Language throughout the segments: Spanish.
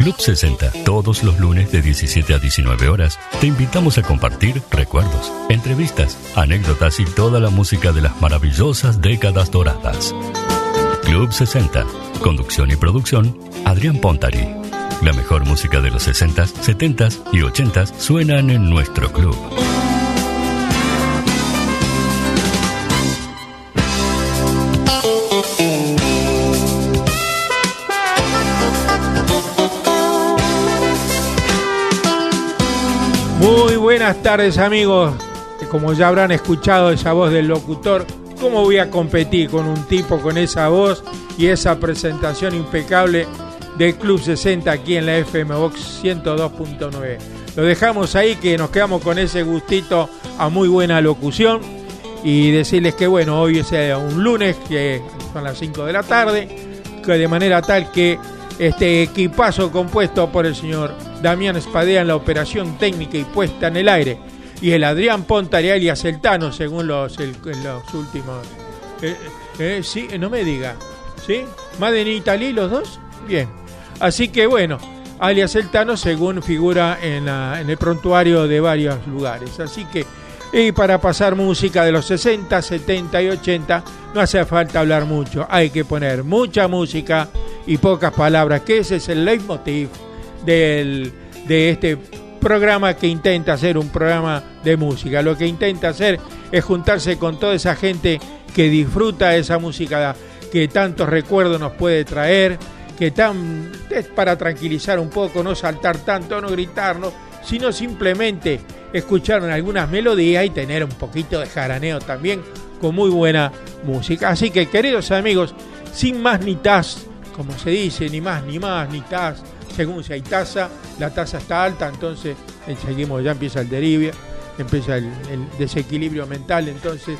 Club 60, todos los lunes de 17 a 19 horas, te invitamos a compartir recuerdos, entrevistas, anécdotas y toda la música de las maravillosas décadas doradas. Club 60, conducción y producción, Adrián Pontari. La mejor música de los 60s, 70s y 80s suenan en nuestro club. Muy buenas tardes, amigos. Como ya habrán escuchado esa voz del locutor, ¿cómo voy a competir con un tipo con esa voz y esa presentación impecable del Club 60 aquí en la FM Box 102.9? Lo dejamos ahí, que nos quedamos con ese gustito a muy buena locución, y decirles que bueno, hoy es un lunes, que son las 5 de la tarde, que de manera tal que este equipazo compuesto por el señor Damián Spadea en la operación técnica y puesta en el aire, y el Adrián Pontari alias el Tano, según los últimos. Sí, no me diga, ¿sí? ¿Made in Italy los dos? Bien. Así que bueno, alias el Tano, según figura en el prontuario de varios lugares. Así que, y para pasar música de los 60, 70 y 80, no hace falta hablar mucho. Hay que poner mucha música y pocas palabras, que ese es el leitmotiv de este programa, que intenta ser un programa de música. Lo que intenta hacer es juntarse con toda esa gente que disfruta esa música que tantos recuerdos nos puede traer, que es para tranquilizar un poco, no saltar tanto, no gritarnos, sino simplemente escuchar algunas melodías y tener un poquito de jaraneo también, con muy buena música. Así que, queridos amigos, sin más ni tas, como se dice, ni más ni tas, según si hay taza, la taza está alta, entonces seguimos, ya empieza el derive, empieza el desequilibrio mental. Entonces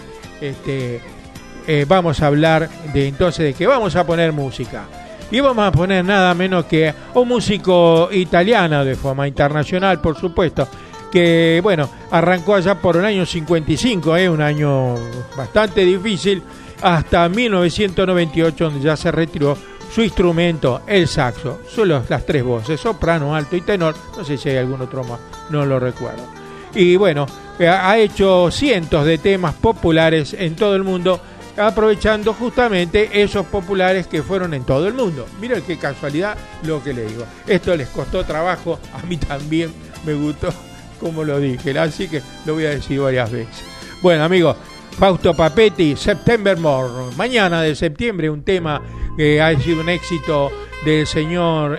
vamos a hablar de que vamos a poner música, y vamos a poner nada menos que un músico italiano de fama internacional, por supuesto, que bueno, arrancó allá por el año 55, un año bastante difícil, hasta 1998, donde ya se retiró su instrumento, el saxo. Son las tres voces, soprano, alto y tenor. No sé si hay algún otro más, no lo recuerdo. Y bueno, ha hecho cientos de temas populares en todo el mundo, aprovechando justamente esos populares que fueron en todo el mundo. Miren qué casualidad lo que le digo. Esto les costó trabajo, a mí también me gustó como lo dije, así que lo voy a decir varias veces. Bueno, amigos, Fausto Papetti, September Morn, mañana de septiembre, un tema que ha sido un éxito del señor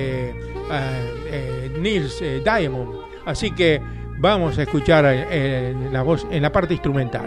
Nils Diamond. Así que vamos a escuchar la voz en la parte instrumental.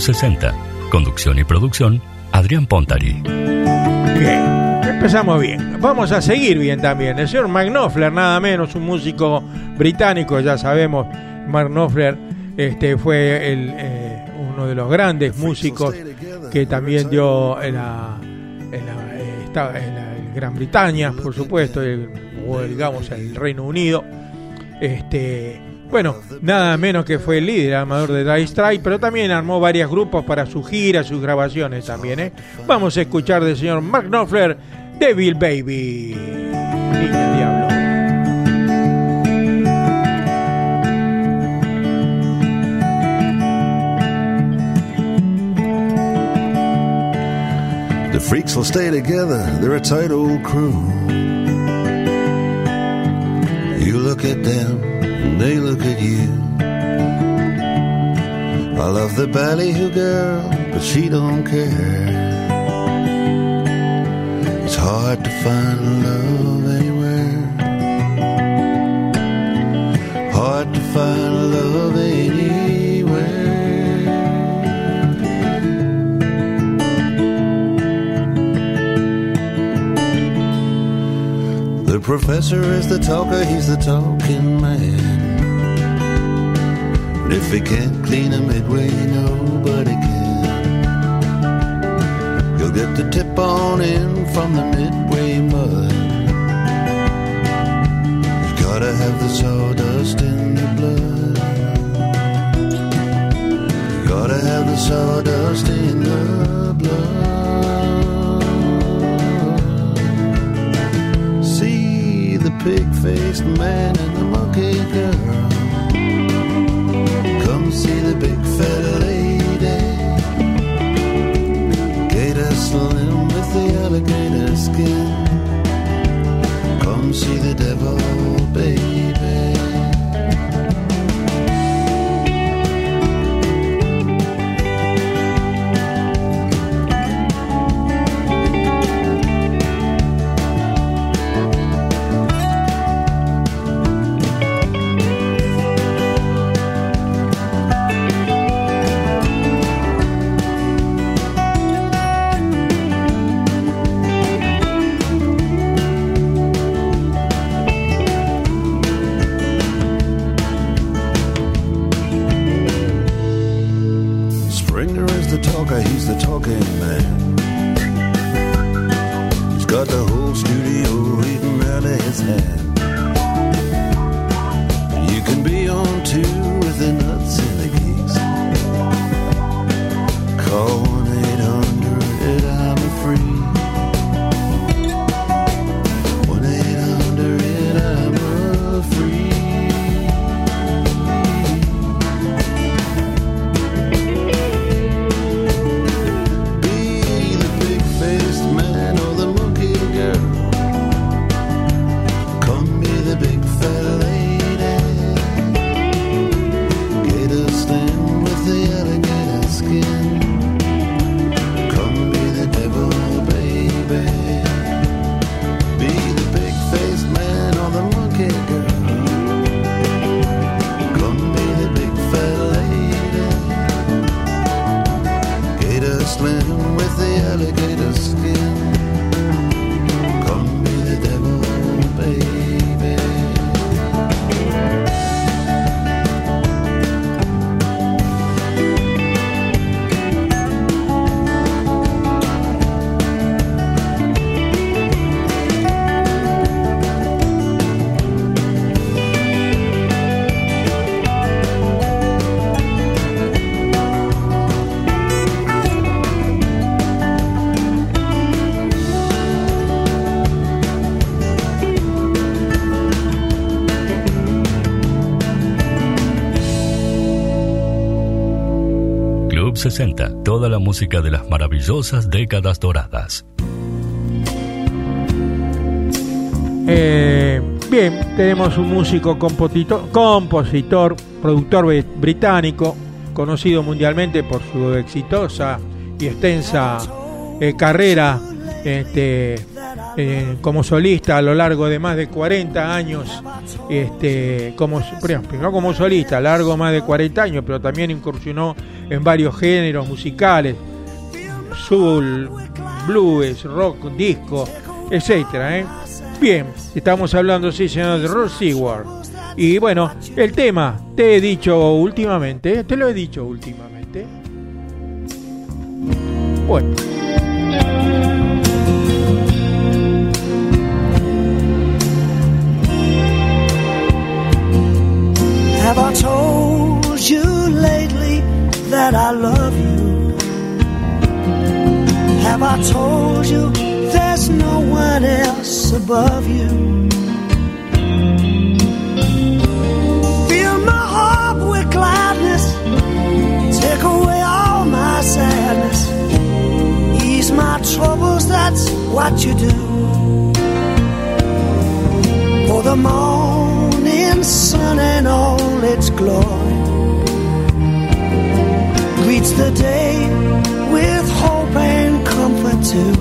60. Conducción y producción, Adrián Pontari. Bien, empezamos bien. Vamos a seguir bien también. El señor Mark Knopfler, nada menos, un músico británico, ya sabemos, Mark Knopfler fue uno de los grandes músicos que también dio en Gran Bretaña, por supuesto, digamos el Reino Unido. Bueno, nada menos que fue el líder, armador de Dire Straits, pero también armó varios grupos para sus giras, sus grabaciones también. Vamos a escuchar del señor Mark Knopfler, Devil Baby, Niña Diablo. The freaks will stay together, they're a tight old crew. You look at them and they look at you. I love the ballyhoo girl, but she don't care. It's hard to find love anywhere. Hard to find love anywhere. The professor is the talker, he's the talking man. But if he can't clean a midway, nobody can. You'll get the tip on in from the midway mud. You gotta have the sawdust in the blood. You gotta have the sawdust in the blood. Pig-faced man and the monkey girl. Come see the big fat lady. Gator slim with the alligator skin. Come see the devil, baby. He's the talking man. He's got the whole studio reading out of his hand. You can be on two with the nuts and the geeks. Call 1-800 I'm free. 1-800 I'm free. Club 60, toda la música de las maravillosas décadas doradas. Bien, tenemos un músico, compositor, productor británico, conocido mundialmente por su exitosa y extensa carrera como solista a lo largo de más de 40 años, no como solista, a lo largo de más de 40 años, pero también incursionó en varios géneros musicales, soul, blues, rock, disco, etcétera. Bien, estamos hablando, sí, señor, de Rod Stewart. Y bueno, el tema, te lo he dicho últimamente. Bueno. Have I told you lately that I love you? Have I told you there's no one else above you? Fill my heart with gladness, take away all my sadness, ease my troubles, that's what you do. For the morning sun and all its glory greets the day with hope and comfort too.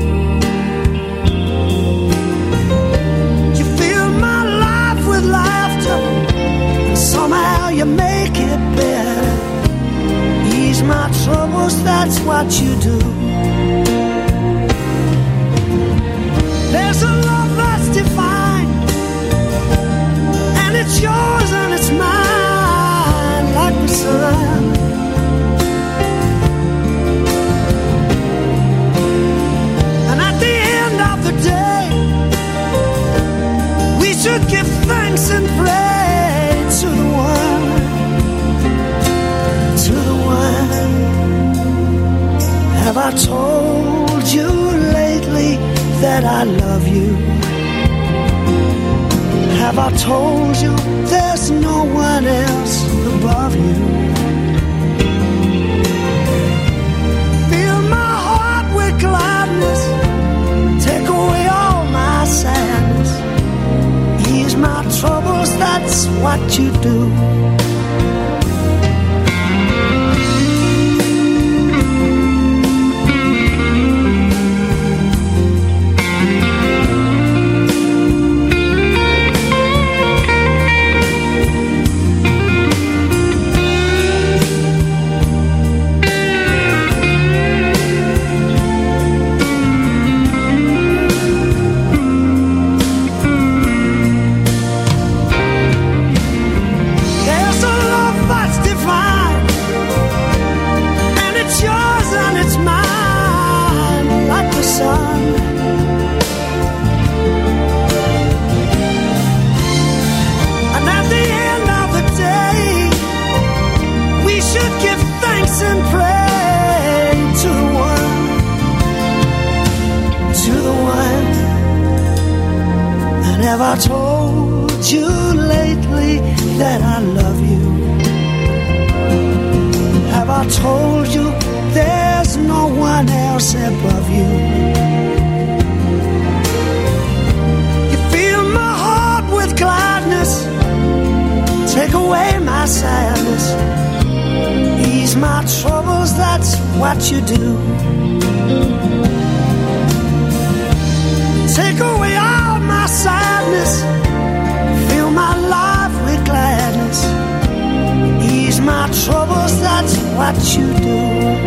You fill my life with laughter, and somehow you make it better. Ease my troubles, that's what you do. There's a love that's divine, and it's yours and it's mine, like the sun. And at the end of the day, we should give thanks and pray to the one, to the one. Have I told you lately that I love you? Have I told you there's no one else above you? Fill my heart with gladness, take away all my sadness, ease my troubles, that's what you do. Have I told you lately that I love you? Have I told you there's no one else above you? You fill my heart with gladness, take away my sadness, ease my troubles, that's what you do. Take away all my sadness, fill my life with gladness, ease my troubles, that's what you do.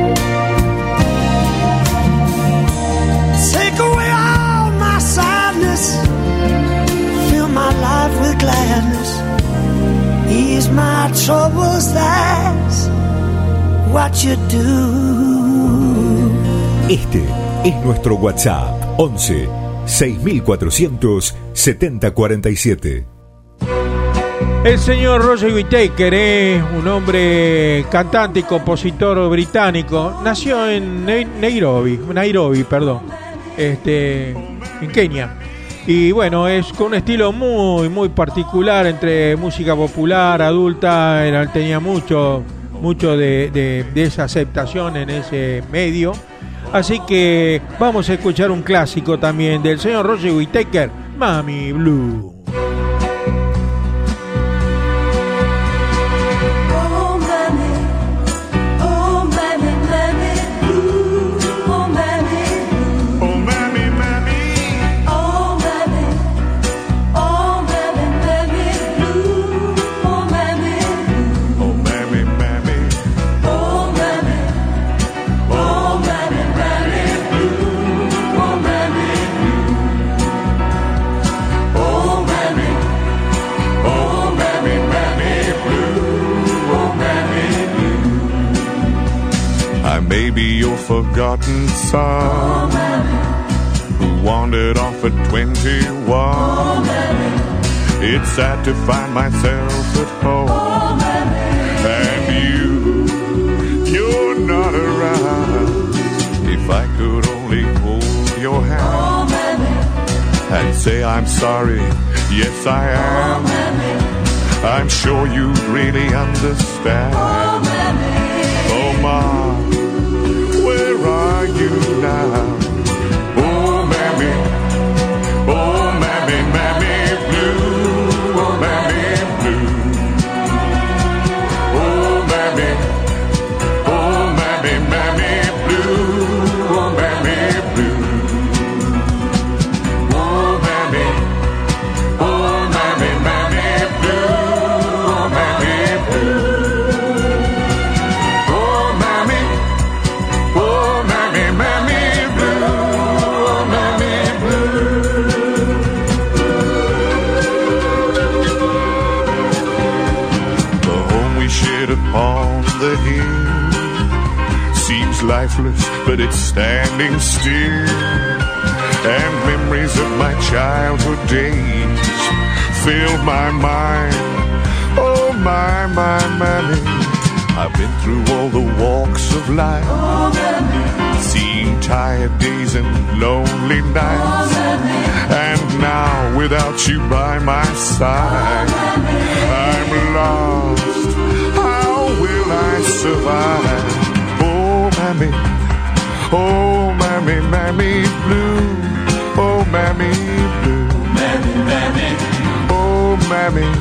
Take away all my sadness, fill my life with gladness, ease my troubles, that's what you do. Este es nuestro WhatsApp 11 6400 7047. El señor Roger Whittaker es un hombre cantante y compositor británico. Nació en Nairobi, en Kenia. Y bueno, es con un estilo muy particular entre música popular, adulta. Tenía mucho de esa aceptación en ese medio. Así que vamos a escuchar un clásico también del señor Roger Whittaker, Mami Blue. I Maybe your forgotten son who wandered off at 21. It's sad to find myself at home and you're not around. If I could only hold your hand and say I'm sorry, yes I am. I'm sure you'd really understand. Oh Ma, where are you now? Oh mammy, mammy blue, oh mammy blue. Oh mammy, mammy blue, oh mammy blue. Oh mammy, mammy blue, oh mammy blue. Oh mammy, mammy blue, oh mammy blue. The home we shared upon the hill seems lifeless, but it's standing still. And memories of my childhood days fill my mind. Oh my mammy, I've been through all the walks of life, seen tired days and lonely nights, and now without you by my side, I'm lost. How will I survive? Oh mammy, mammy blue, oh mammy blue, oh mammy,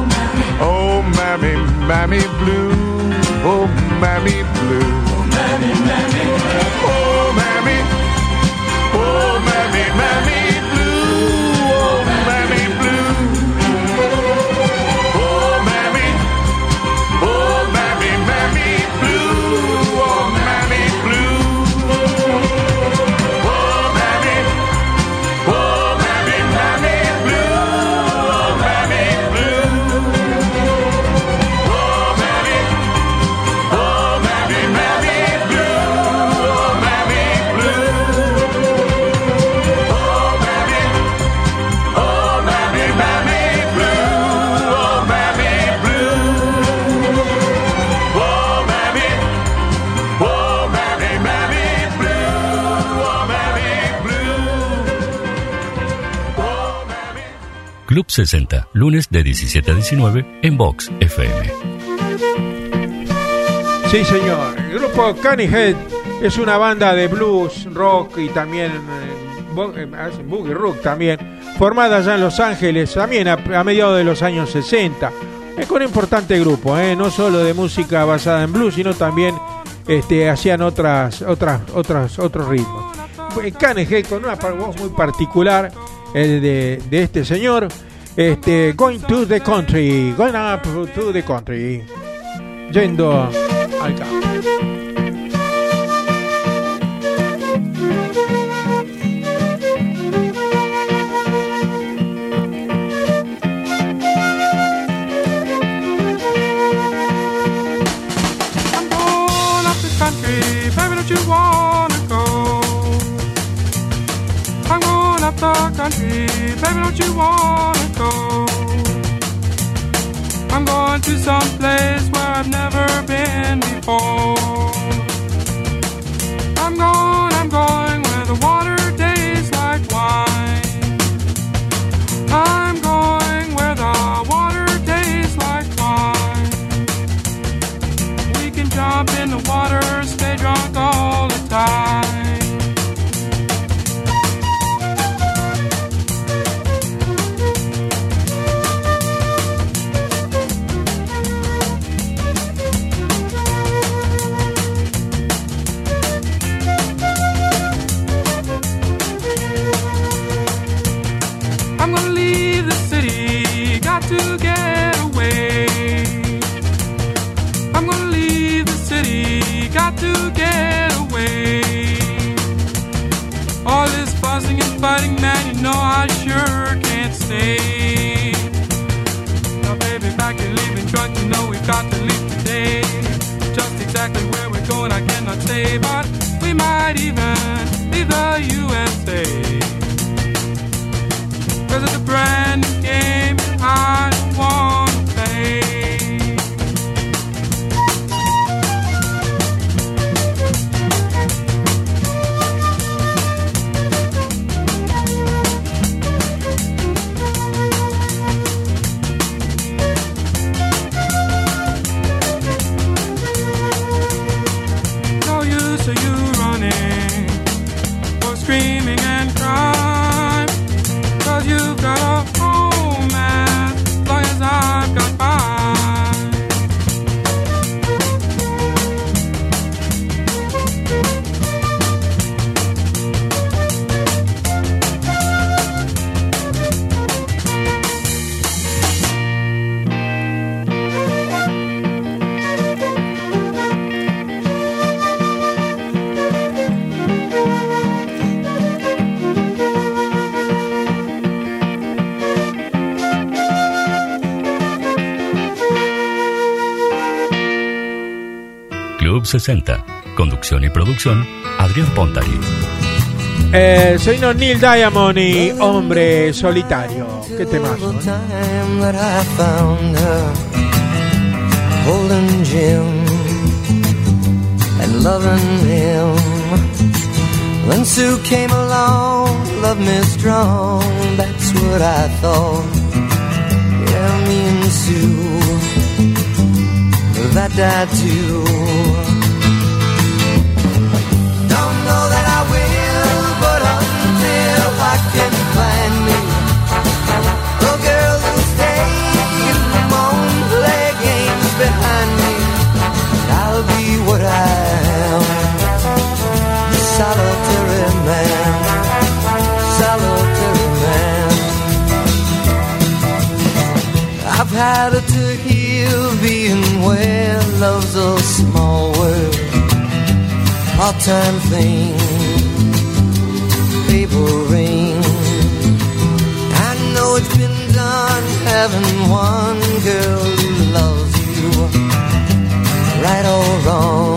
mammy blue, oh mammy blue, oh mammy, mammy blue, oh mammy blue, oh mammy, mammy blue, oh mammy blue, oh mammy, mammy blue, oh mammy blue, oh mammy, mammy blue, oh mammy blue, oh mammy, mammy blue, oh mammy blue, oh mammy, mammy blue, oh mammy blue, oh mammy. Club 60, lunes de 17 a 19 en Vox FM. Sí, señor. El grupo Cannyhead es una banda de blues, rock y también hacen boogie rock también, formada allá en Los Ángeles, también a mediados de los años 60. Es con un importante grupo, no solo de música basada en blues, sino también hacían otros ritmos. Cannyhead con una voz muy particular de este señor, going to the country, going up to the country, yendo al campo. I'm going up the country, baby, don't you wanna go? I'm going up the country, baby, don't you wanna go? I'm going to some place where I've never been before. I'm going where the water tastes like wine. I'm going where the water tastes like wine. We can jump in the water, stay drunk all the time. I'm gonna leave the city, got to get away. I'm gonna leave the city, got to get away. All this fussing and fighting, man, you know I sure can't stay. Now baby, back and leaving drunk, you know we've got to leave today. Just exactly where we're going, I cannot USA, but we might even leave the USA. 'Cause it's a brand new game I don't wanna play. No use of you running or screaming and crying, 'cause you've got a home as long as I've got mine. Club 60. Conducción y producción, Adrián Pontari. Señor Neil Diamond y Hombre Solitario. Qué temazo, ¿eh? Time that I found her holding Jim and loving him. When Sue came along, loved me strong. That's what I thought. Yeah, me and Sue, that I do. Don't know that I will, but until I can find me a girl who'll stay and won't play games behind me, I'll be what I am, solitary man, solitary man. I've had it to heal being where love's a small world, part-time thing, paper ring. I know it's been done having one girl who loves you, right or wrong,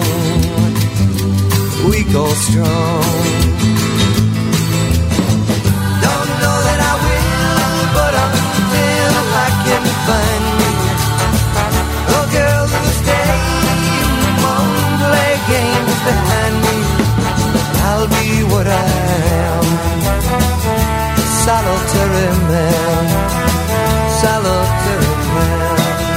weak or strong. Don't know that I will, but until I can find me a girl who'll stay and won't play games behind me, I'll be what I am, solitary man, solitary man.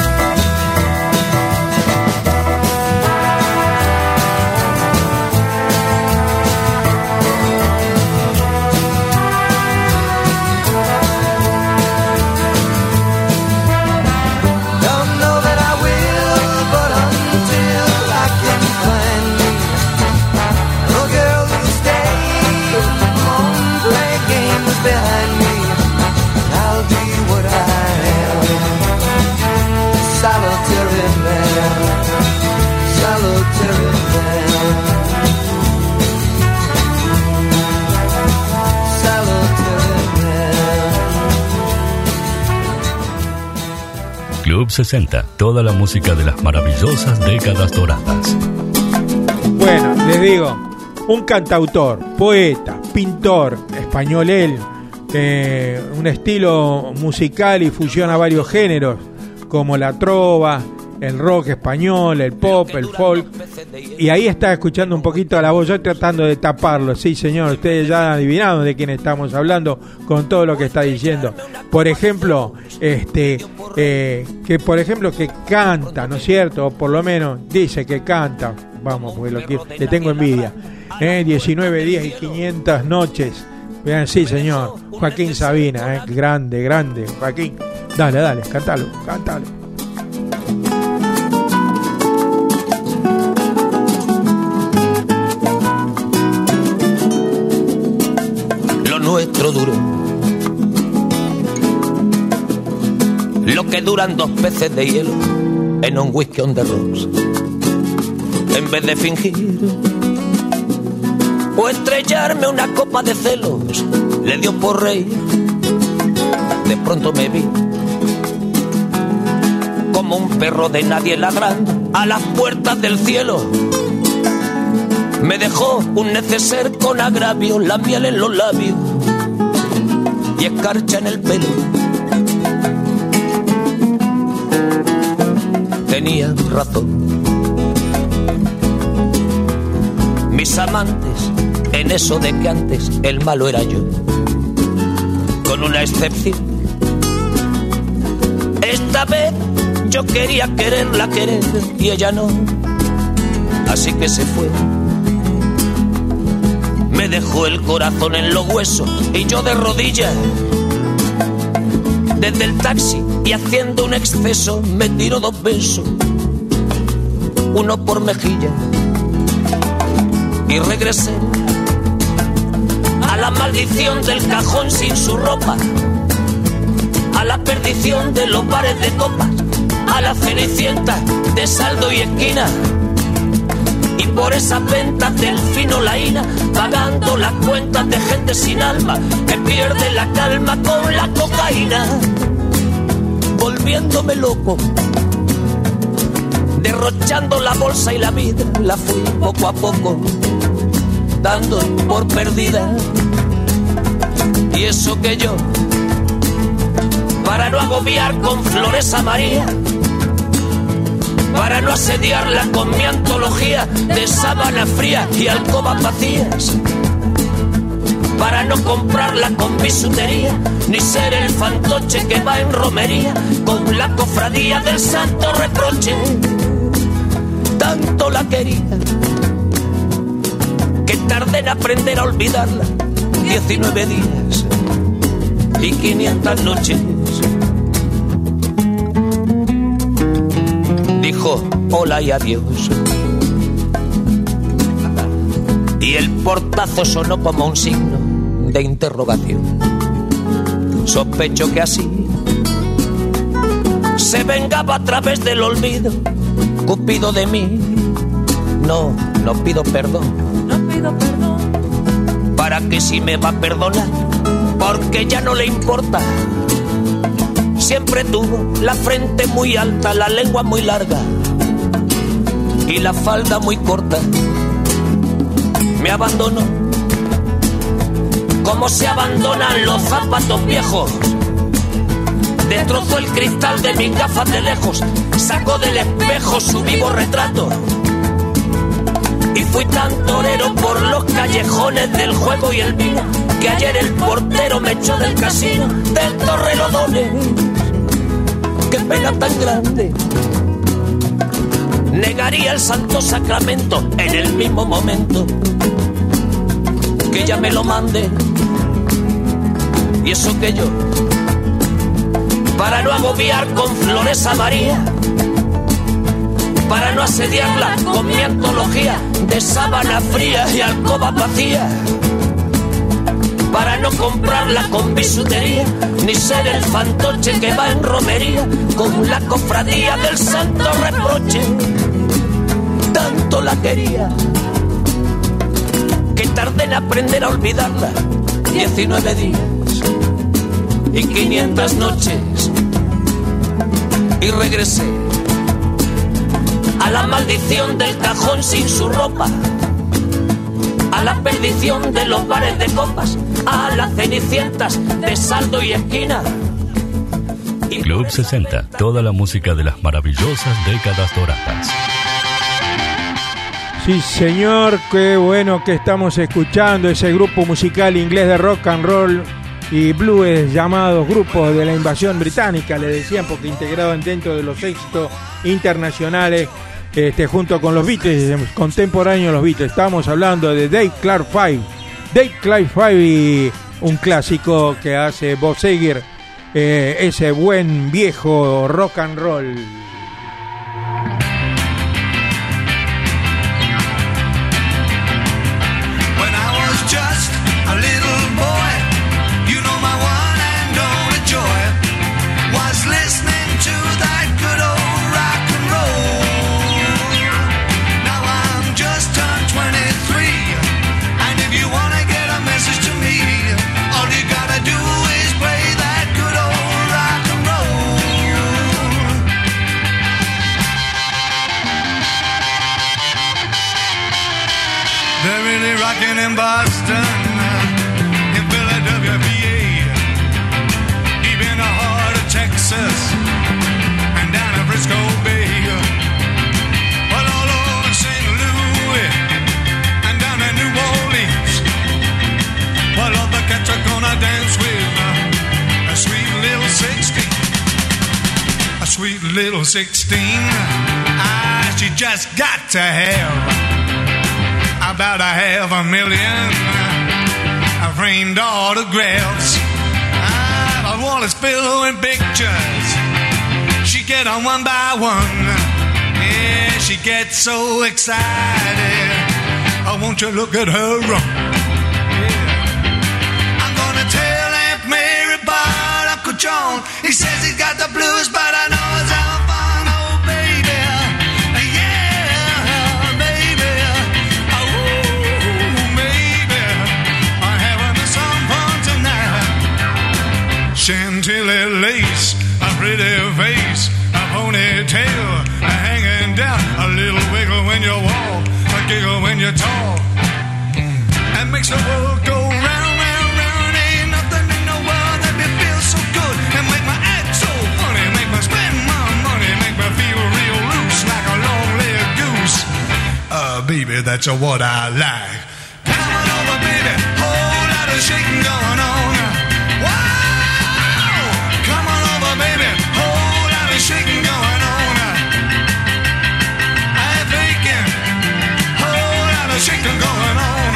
Don't know that I will, but until I can find me a girl who'll stay and won't play games behind me, I'll be what I am, solitary man, solitary man, solitary man. Club 60. Toda la música de las maravillosas décadas doradas. Bueno, les digo, un cantautor, poeta, pintor, español él, un estilo musical y fusiona varios géneros, como la trova, el rock español, el pop, el folk, y ahí está escuchando un poquito la voz, yo tratando de taparlo. Sí, señor, ustedes ya adivinaron de quién estamos hablando con todo lo que está diciendo. Por ejemplo, que canta, ¿no es cierto? O por lo menos dice que canta, vamos, porque le tengo envidia. 19 días y 500 noches. Vean, sí, señor, Joaquín Sabina, grande, grande, Joaquín. Dale, cántalo. Lo nuestro duró lo que duran 2 peces de hielo en un whisky on the rocks. En vez de fingir o estrellarme una copa de celos, le dio por reír. De pronto me vi como un perro de nadie ladrando a las puertas del cielo. Me dejó un neceser con agravio, la miel en los labios y escarcha en el pelo. Tenía razón. Mis amantes, en eso de que antes el malo era yo, con una excepción. Esta vez yo quería quererla querer y ella no, así que se fue. Me dejó el corazón en los huesos y yo de rodillas desde el taxi, y haciendo un exceso me tiró 2 besos, uno por mejilla, y regresé a la maldición del cajón sin su ropa, a la perdición de los bares de copas, a la cenicienta de saldo y esquina, y por esas ventas del fino laína, pagando las cuentas de gente sin alma que pierde la calma con la cocaína, volviéndome loco, derrochando la bolsa y la vida, la fui poco a poco dando por perdida. Y eso que yo, para no agobiar con flores a María, para no asediarla con mi antología de sábana fría y alcobas vacías, para no comprarla con bisutería, ni ser el fantoche que va en romería con la cofradía del santo reproche. Tanto la quería que tardé en aprender a olvidarla, 19 días y 500 noches. Dijo hola y adiós, y el portazo sonó como un signo de interrogación. Sospecho que así se vengaba a través del olvido Cupido de mí. No pido perdón, para que si me va a perdonar, porque ya no le importa. Siempre tuvo la frente muy alta, la lengua muy larga y la falda muy corta. Me abandonó como se abandonan los zapatos viejos. Destrozó el cristal de mis gafas de lejos, sacó del espejo su vivo retrato. Y fui tan torero por los callejones del juego y el vino, que ayer el portero me echó del casino del Torrelodones. Qué pena tan grande. Negaría el santo sacramento en el mismo momento que ella me lo mande. Y eso que yo, para no agobiar con flores a María, para no asediarla con mi antología de sábana fría y alcoba vacía, para no comprarla con bisutería, ni ser el fantoche que va en romería con la cofradía del santo reproche. Tanto la quería que tardé en aprender a olvidarla, 19 días y 500 noches, y regresé a la maldición del cajón sin su ropa, a la perdición de los bares de copas, a las cenicientas de saldo y esquina. Club 60, toda la música de las maravillosas décadas doradas. Sí, señor, qué bueno que estamos escuchando ese grupo musical inglés de rock and roll y blues llamados Grupos de la Invasión Británica, le decían, porque integraban dentro de los éxitos internacionales junto con los Beatles, contemporáneos los Beatles. Estamos hablando de Dave Clark Five y un clásico que hace Bob Seger, ese buen viejo rock and roll. working in Boston, in Philadelphia, PA, deep in the heart of Texas, and down in Frisco Bay. Well, all over St. Louis, and down in New Orleans. Well, all the cats are gonna dance with a sweet little 16. A sweet little 16. She just got to have about $500,000 framed autographs. The wall is filled with pictures. She get on one by one. Yeah, she gets so excited. Oh, won't you look at her run? Yeah. I'm gonna tell Aunt Mary about Uncle John. He says he's got the blues, but I know it's how fun. Oh, baby. Yeah, baby. Oh, baby. I'm having some fun tonight. Chantilly lace, a pretty face, a ponytail hanging down, a little wiggle when you walk, a giggle when you talk, and makes the world go round, round, round. Ain't nothing in the world that me feel so good and make my act so funny, make me spend my money, make me feel real loose like a long-legged goose. Baby, that's what I like. Come on over, baby, whole lot of shaking going on. Wow, come on over, baby, whole lot of shaking going on. I'm thinking, whole lot of shaking going on.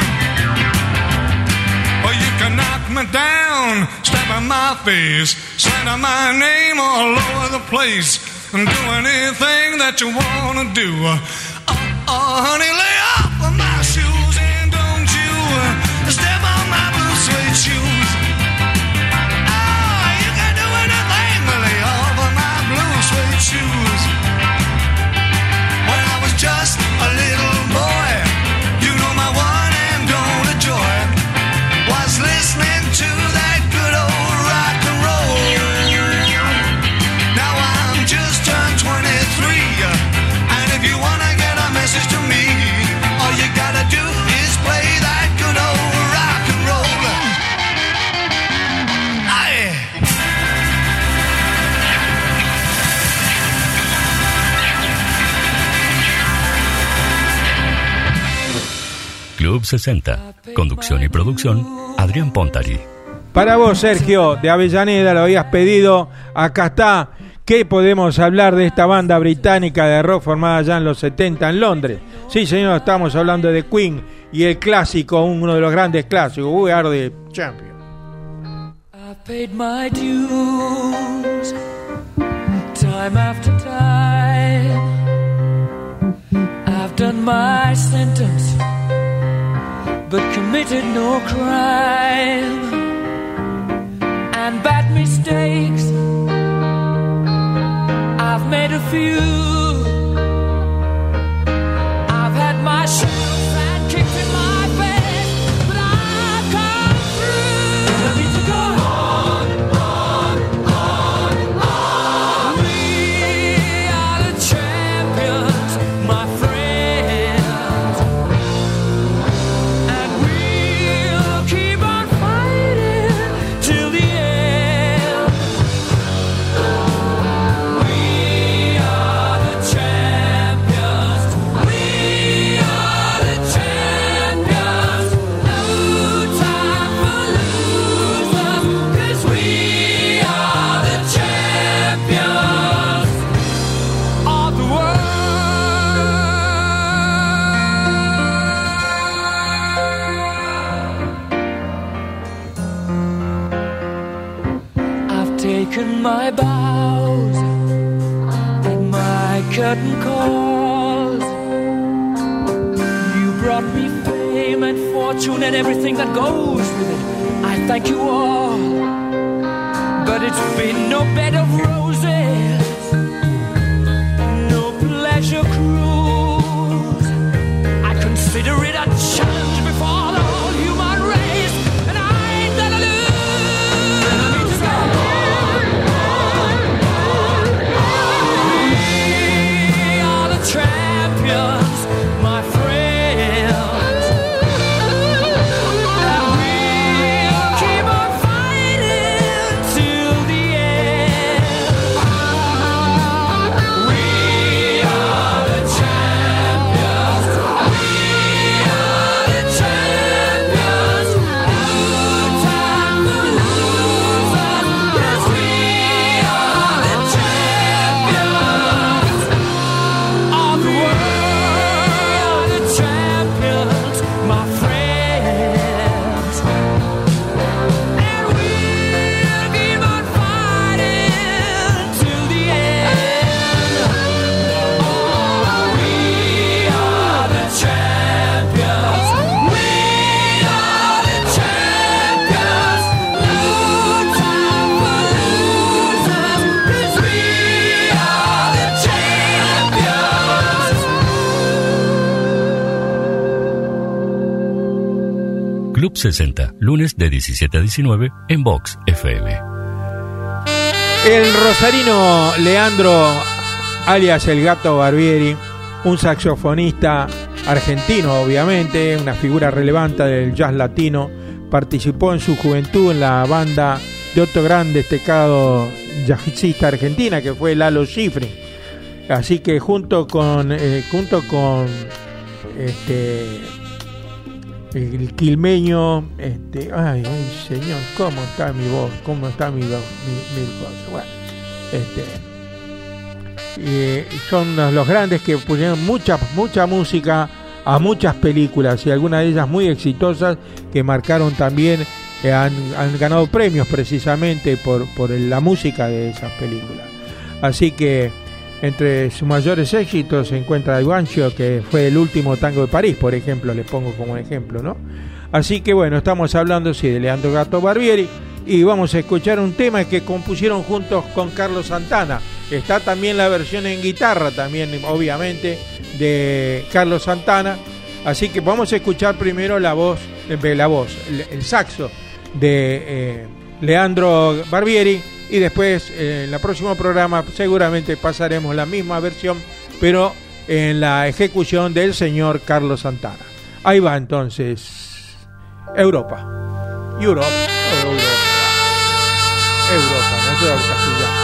Well, you can knock me down, step in my face, slander my name all over the place, and do anything that you wanna do. Honey, lay off of my shoes and don't you step on my blue suede shoes. Oh, you can do anything but lay off of my blue suede shoes. When I was just a little boy, you know my one and only joy was listening to that good old rock and roll. Now I'm just turned 23, and if you wanna get a message to me, all you gotta do is play that good old rock and roll. Aye. Club 60. Conducción y producción, Adrián Pontari. Para vos, Sergio, de Avellaneda, lo habías pedido. Acá está. ¿Qué podemos hablar de esta banda británica de rock formada ya en los 70 en Londres? Sí, señor, estamos hablando de Queen y el clásico, uno de los grandes clásicos, We Are the Champions. I've paid my dues, time after time. I've done my sentence, but committed no crime. And bad mistakes, I've made a few. I've had my shoes and kicked in my face, but I've come through. I need to go on. We are the champions, my friends, and we'll keep on fighting till the end. We are the champions. We are the champions. No time for losers, 'cause we are the champions of the world. I've taken my bows and my curtain calls. You brought me fame and fortune and everything that goes with it. I thank you all, but it's been no bed of roses, no pleasure cruise. I consider it a challenge before the whole human race, and I ain't gonna lose. We are the champions, my friends. 60, lunes de 17 a 19 en Vox FM. El rosarino Leandro, alias el Gato Barbieri, un saxofonista argentino, obviamente, una figura relevante del jazz latino, participó en su juventud en la banda de otro gran destacado jazzista argentina que fue Lalo Schifrin. Así que junto con el quilmeño, ay señor, cómo está mi voz, cómo está mi cosa. Bueno, son los grandes que pusieron mucha música a muchas películas y algunas de ellas muy exitosas que marcaron también, han ganado premios precisamente por la música de esas películas. Así que entre sus mayores éxitos se encuentra Guancho, que fue el último tango de París, por ejemplo, le pongo como ejemplo, ¿no? Así que bueno, estamos hablando sí de Leandro Gato Barbieri y vamos a escuchar un tema que compusieron juntos con Carlos Santana. Está también la versión en guitarra, también obviamente, de Carlos Santana. Así que vamos a escuchar primero el saxo de Leandro Barbieri y después en el próximo programa seguramente pasaremos la misma versión, pero en la ejecución del señor Carlos Santana. Ahí va entonces Europa, no es castellano.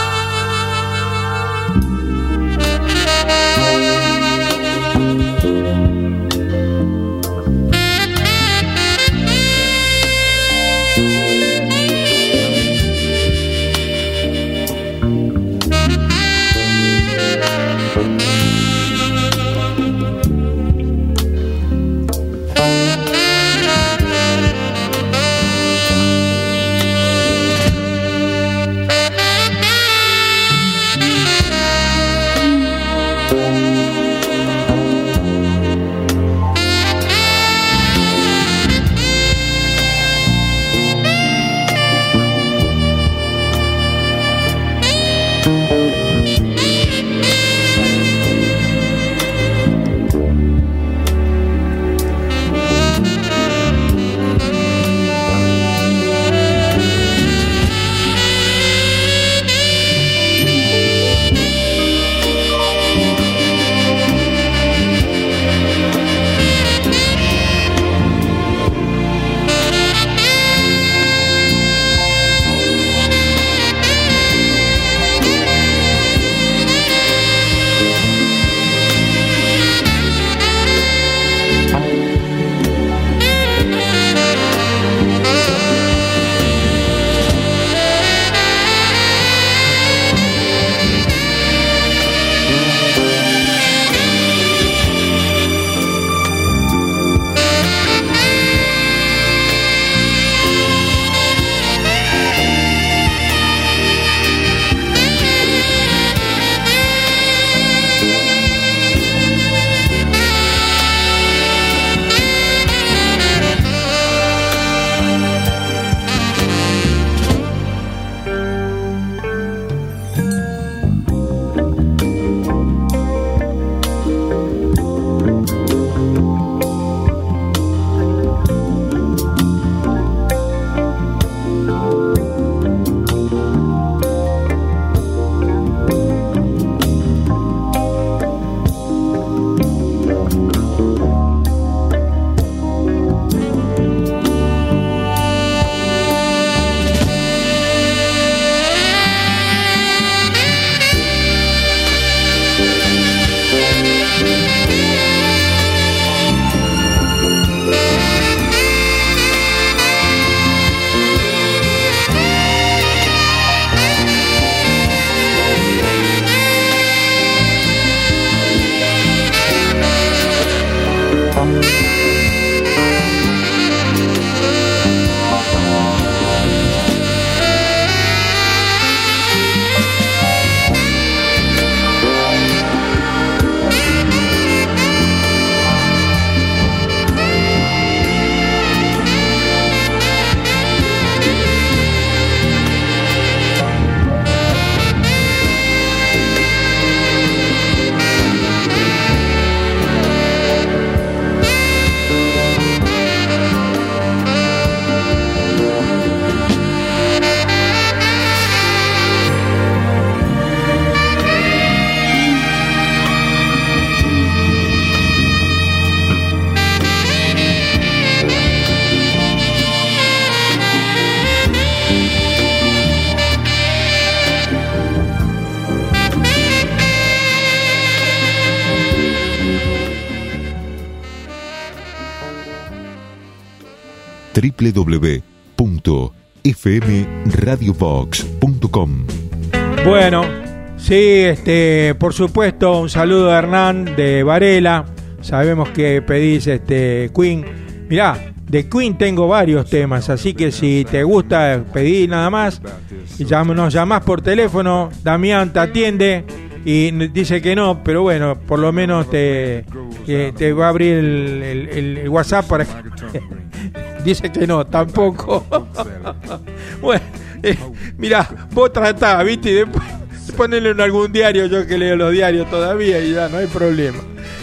www.fmradiobox.com. Bueno, sí, por supuesto, un saludo a Hernán de Varela. Sabemos que pedís Queen. Mirá, de Queen tengo varios temas, así que si te gusta, pedí nada más. Y nos llamás por teléfono, Damián te atiende y dice que no, pero bueno, por lo menos te va a abrir el WhatsApp para que... Dice que no, tampoco. Bueno, mirá, vos tratá, ¿viste? Y después ponele en algún diario, yo que leo los diarios todavía y ya no hay problema.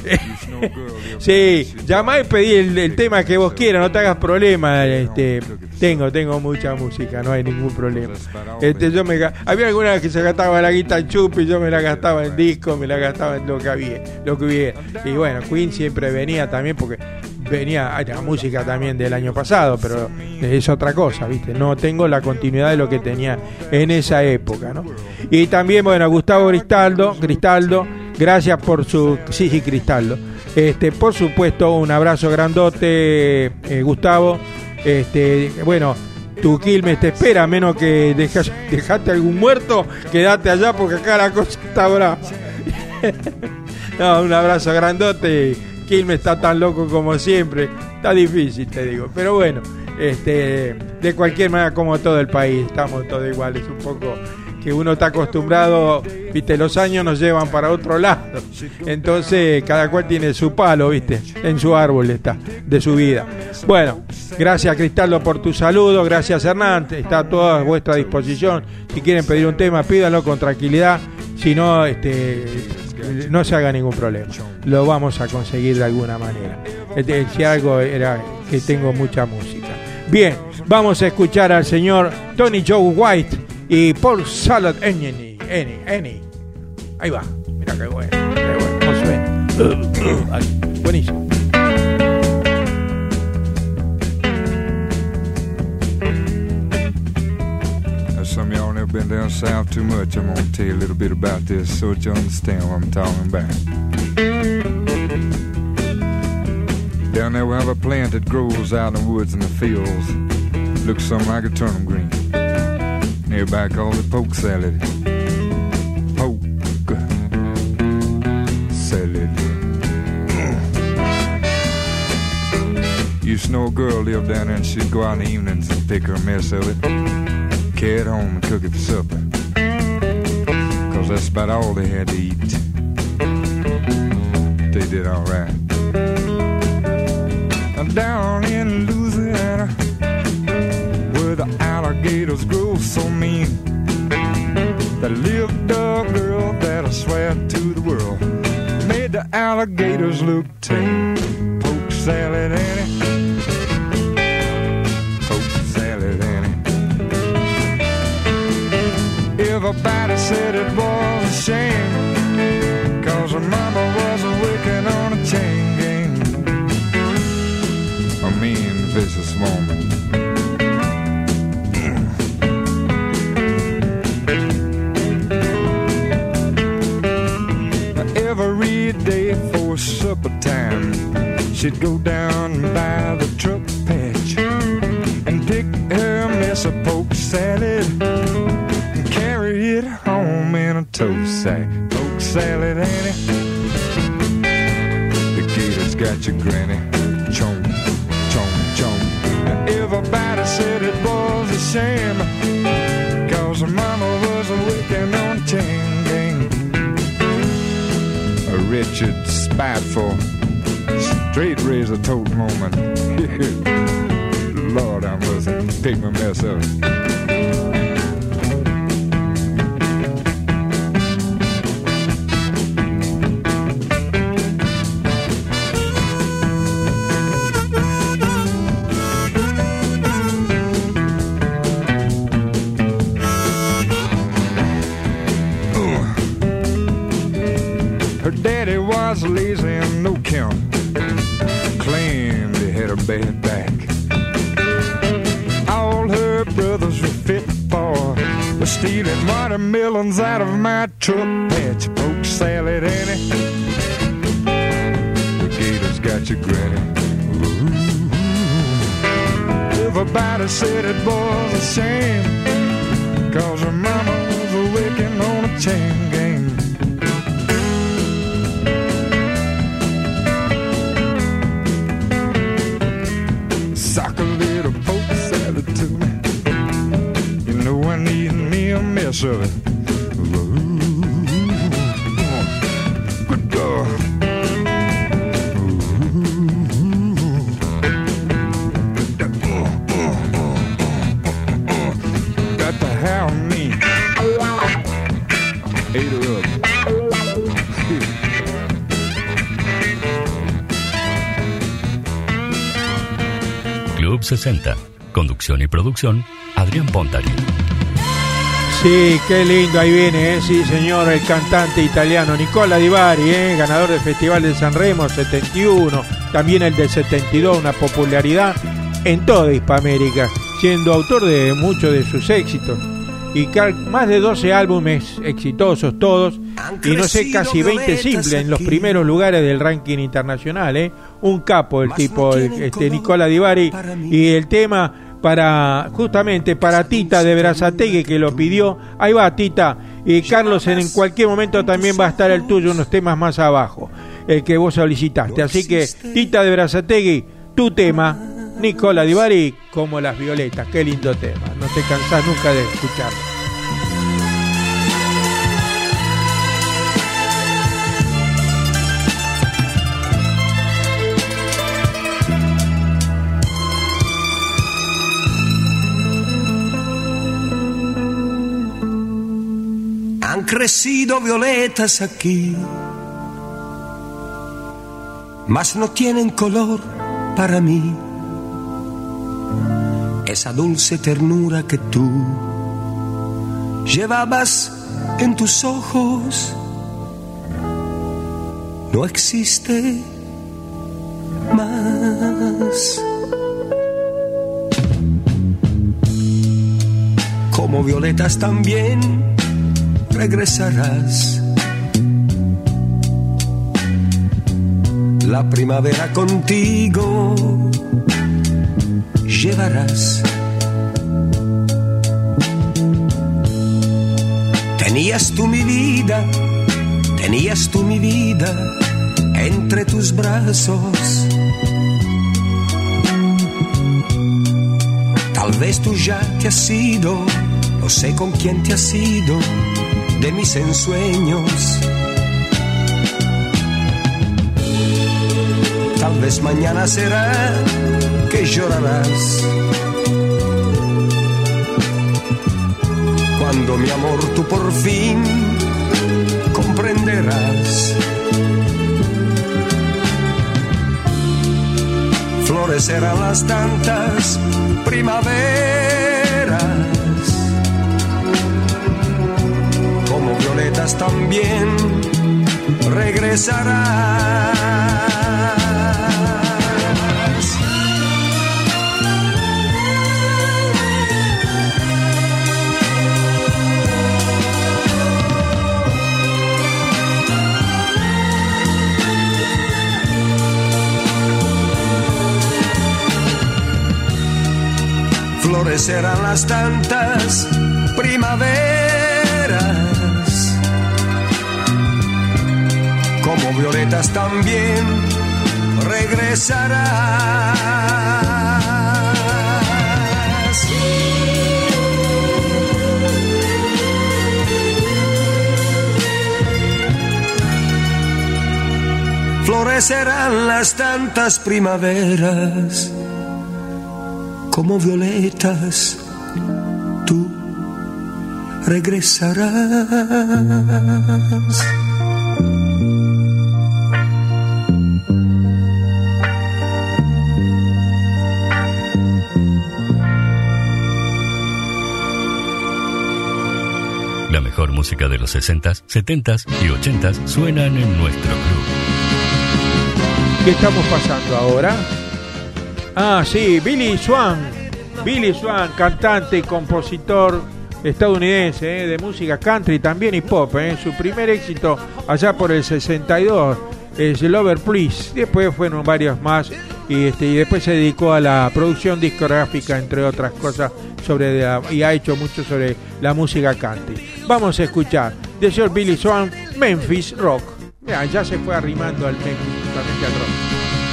Sí, llamá y pedí el tema que vos quieras, no te hagas problema. Tengo mucha música, no hay ningún problema. Había alguna que se gastaba la guita en chupi, yo me la gastaba en disco, me la gastaba en lo que hubiera. Y bueno, Queen siempre venía también porque venía la música también del año pasado, pero es otra cosa, ¿viste? No tengo la continuidad de lo que tenía en esa época, ¿no? Y también, bueno, Gustavo Cristaldo, gracias por su... Sí, Cristaldo. Por supuesto, un abrazo grandote, Gustavo. Bueno, tu Quilmes te espera, a menos que dejaste algún muerto, quedate allá porque acá la cosa está brava. No, un abrazo grandote. Quilmes está tan loco como siempre, está difícil, te digo, pero bueno, de cualquier manera, como todo el país, estamos todos iguales, un poco que uno está acostumbrado, viste, los años nos llevan para otro lado, entonces cada cual tiene su palo, viste, en su árbol está, de su vida. Bueno, gracias Cristaldo por tu saludo, gracias Hernán, está a toda vuestra disposición, si quieren pedir un tema, pídanlo con tranquilidad, si no, no se haga ningún problema, lo vamos a conseguir de alguna manera. Si algo era que tengo mucha música. Bien, vamos a escuchar al señor Tony Joe White y Paul Salad Any. Ahí va, mira qué bueno, ¿cómo suena? Buenísimo. Some of y'all never been down south too much. I'm gonna tell you a little bit about this so that you understand what I'm talking about. Down there we have a plant that grows out in the woods and the fields. Looks something like a turnip green. Everybody calls it poke salad. Poke salad. Used to know a girl lived down there and she'd go out in the evenings and pick her a mess of it. Carry it home and cook it for supper, 'cause that's about all they had to eat. They did all right. Down in Louisiana, where the alligators grow so mean, there lived a girl that I swear to the world made the alligators look tame. Poke salad Annie, poke salad Annie. Everybody said it was a shame, 'cause her mama was working on a chain gang. A mean, vicious woman. Every day for supper time, she'd go down by the truck patch and pick her mess of poke salad and carry it home in a tow sack. Poke salad Annie, the gator's got your granny. Chomp, chomp, chomp. Everybody said it was a shame, 'cause her mama was working on a chain gang. A wretched, spiteful, straight razor tote woman. Lord, I must pick my mess up. Was lazy and no count, claimed he had a bad back. All her brothers were fit for was stealing watermelons out of my truck patch. Poke salad Annie, the gator's got your granny. Ooh. Everybody said it was a shame, 'cause her mama was working on a chain gang. Soccer little folks said it to me, you know I need me a mess of it. Good girl. Got to have me. Ate her up. Club 60. Conducción y producción, Adrián Pontari. Sí, qué lindo, ahí viene, sí señor, el cantante italiano Nicola Di Bari, ganador del Festival de San Remo 71, también el del 72, una popularidad en toda Hispanoamérica, siendo autor de muchos de sus éxitos, y más de 12 álbumes exitosos todos, y no sé, casi 20 simples en los primeros lugares del ranking internacional, un capo el tipo, Nicola Di Bari, y el tema justamente para Tita de Berazategui, que lo pidió. Ahí va, Tita, y Carlos, en cualquier momento también va a estar el tuyo, unos temas más abajo, el que vos solicitaste, así que Tita de Berazategui, tu tema, Nicola Di Bari, Como las violetas. Qué lindo tema, no te cansás nunca de escucharlo. Han crecido violetas aquí, mas no tienen color para mí. Esa dulce ternura que tú llevabas en tus ojos no existe más. Como violetas también regresarás. La primavera contigo llevarás. Tenías tú mi vida entre tus brazos. Tal vez tú ya te has ido, no sé con quién te has ido de mis ensueños. Tal vez mañana será que llorarás. Cuando mi amor tú por fin comprenderás. Florecerán las tantas primaveras. Como violetas también regresarás. Florecerán las tantas primaveras. Como violetas también regresarás. Florecerán las tantas primaveras. Como violetas, tú regresarás. La mejor música de los 60s, 70s y 80s suenan en nuestro club. ¿Qué estamos pasando ahora? Ah, sí, Billy Swan, cantante y compositor estadounidense de música country, también y pop. Su primer éxito allá por el 62 es Lover Please. Después fueron varios más y después se dedicó a la producción discográfica, entre otras cosas, y ha hecho mucho sobre la música country. Vamos a escuchar de Sir Billy Swan, Memphis Rock. Mira, ya se fue arrimando al Memphis, justamente al rock.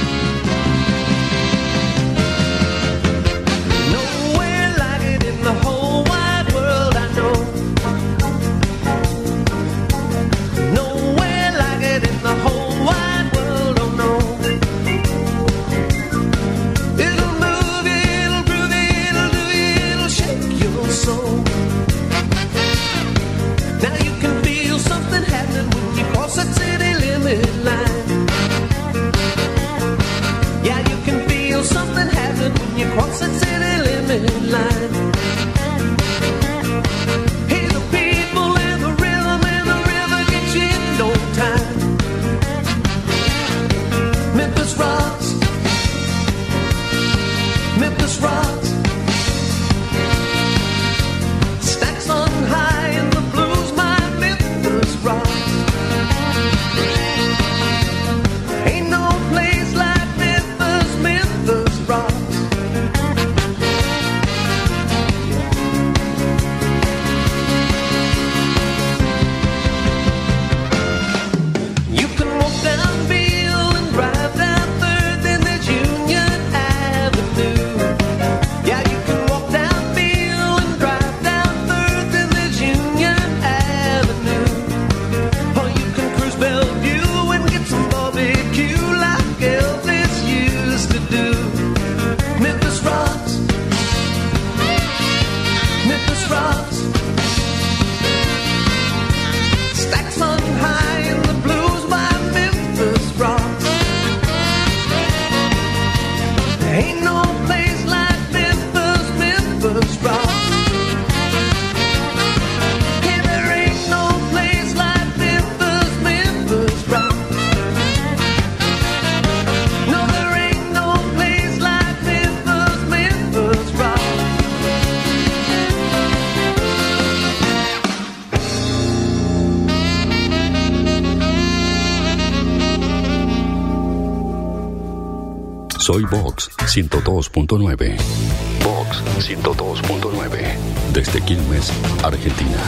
Soy Vox 102.9. Vox 102.9. Desde Quilmes, Argentina.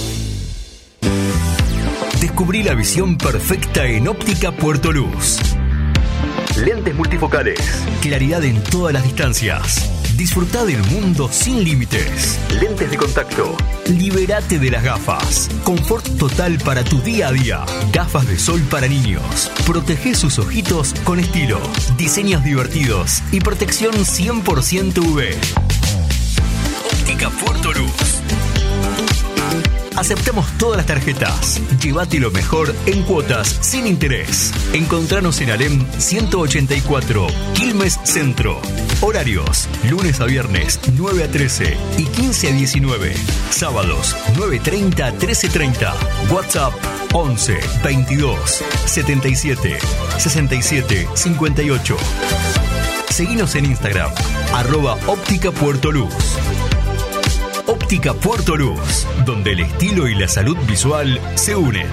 Descubrí la visión perfecta en Óptica Puerto Luz. Lentes multifocales. Claridad en todas las distancias. Disfrutá del mundo sin límites. Lentes de contacto. Libérate de las gafas. Confort total para tu día a día. Gafas de sol para niños. Protege sus ojitos con estilo. Diseños divertidos y protección 100% UV. Óptica Puerto Luz. Aceptamos todas las tarjetas. Llévate lo mejor en cuotas sin interés. Encontranos en Alem 184, Quilmes Centro. Horarios: lunes a viernes 9 a 13 y 15 a 19. Sábados 9:30 a 13:30. WhatsApp 11 22 77 67 58. Seguinos en Instagram @Óptica Puerto Luz. Óptica Puerto Luz, donde el estilo y la salud visual se unen.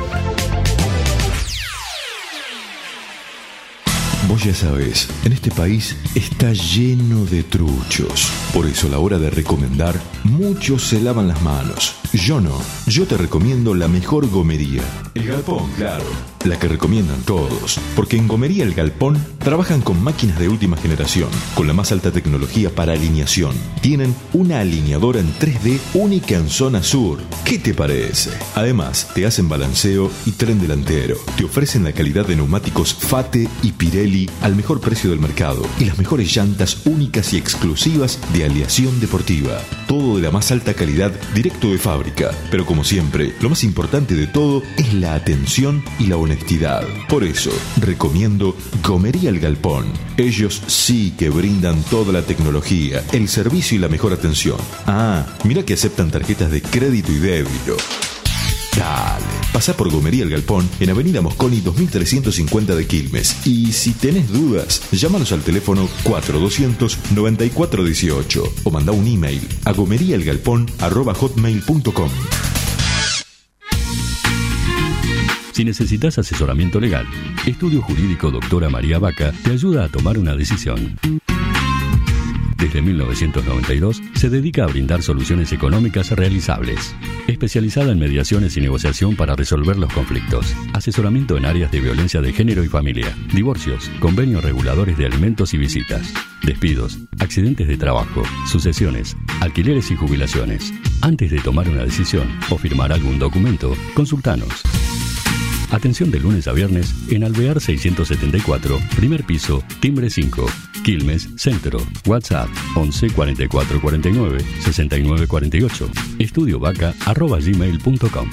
Vos ya sabés, en este país está lleno de truchos. Por eso a la hora de recomendar, muchos se lavan las manos. Yo no. Yo te recomiendo la mejor gomería. El Galpón, claro. La que recomiendan todos. Porque en Gomería El Galpón trabajan con máquinas de última generación, con la más alta tecnología para alineación. Tienen una alineadora en 3D única en zona sur. ¿Qué te parece? Además, te hacen balanceo y tren delantero. Te ofrecen la calidad de neumáticos Fate y Pirelli al mejor precio del mercado y las mejores llantas únicas y exclusivas de aleación deportiva. Todo de la más alta calidad, directo de fábrica. Pero como siempre, lo más importante de todo es la atención y la honestidad. Por eso, recomiendo Gomería El Galpón. Ellos sí que brindan toda la tecnología, el servicio y la mejor atención. Ah, mira que aceptan tarjetas de crédito y débito. Dale, pasá por Gomería El Galpón en Avenida Mosconi 2350 de Quilmes. Y si tenés dudas, llámanos al teléfono 4200-9418 o mandá un email a gomeriaelgalpón@hotmail.com. Si necesitas asesoramiento legal, Estudio Jurídico Doctora María Vaca te ayuda a tomar una decisión. Desde 1992 se dedica a brindar soluciones económicas realizables. Especializada en mediaciones y negociación para resolver los conflictos. Asesoramiento en áreas de violencia de género y familia. Divorcios, convenios reguladores de alimentos y visitas. Despidos, accidentes de trabajo, sucesiones, alquileres y jubilaciones. Antes de tomar una decisión o firmar algún documento, consultanos. Atención de lunes a viernes en Alvear 674, primer piso, timbre 5, Quilmes, Centro. WhatsApp 11 44 49 69 48. estudiovaca@gmail.com.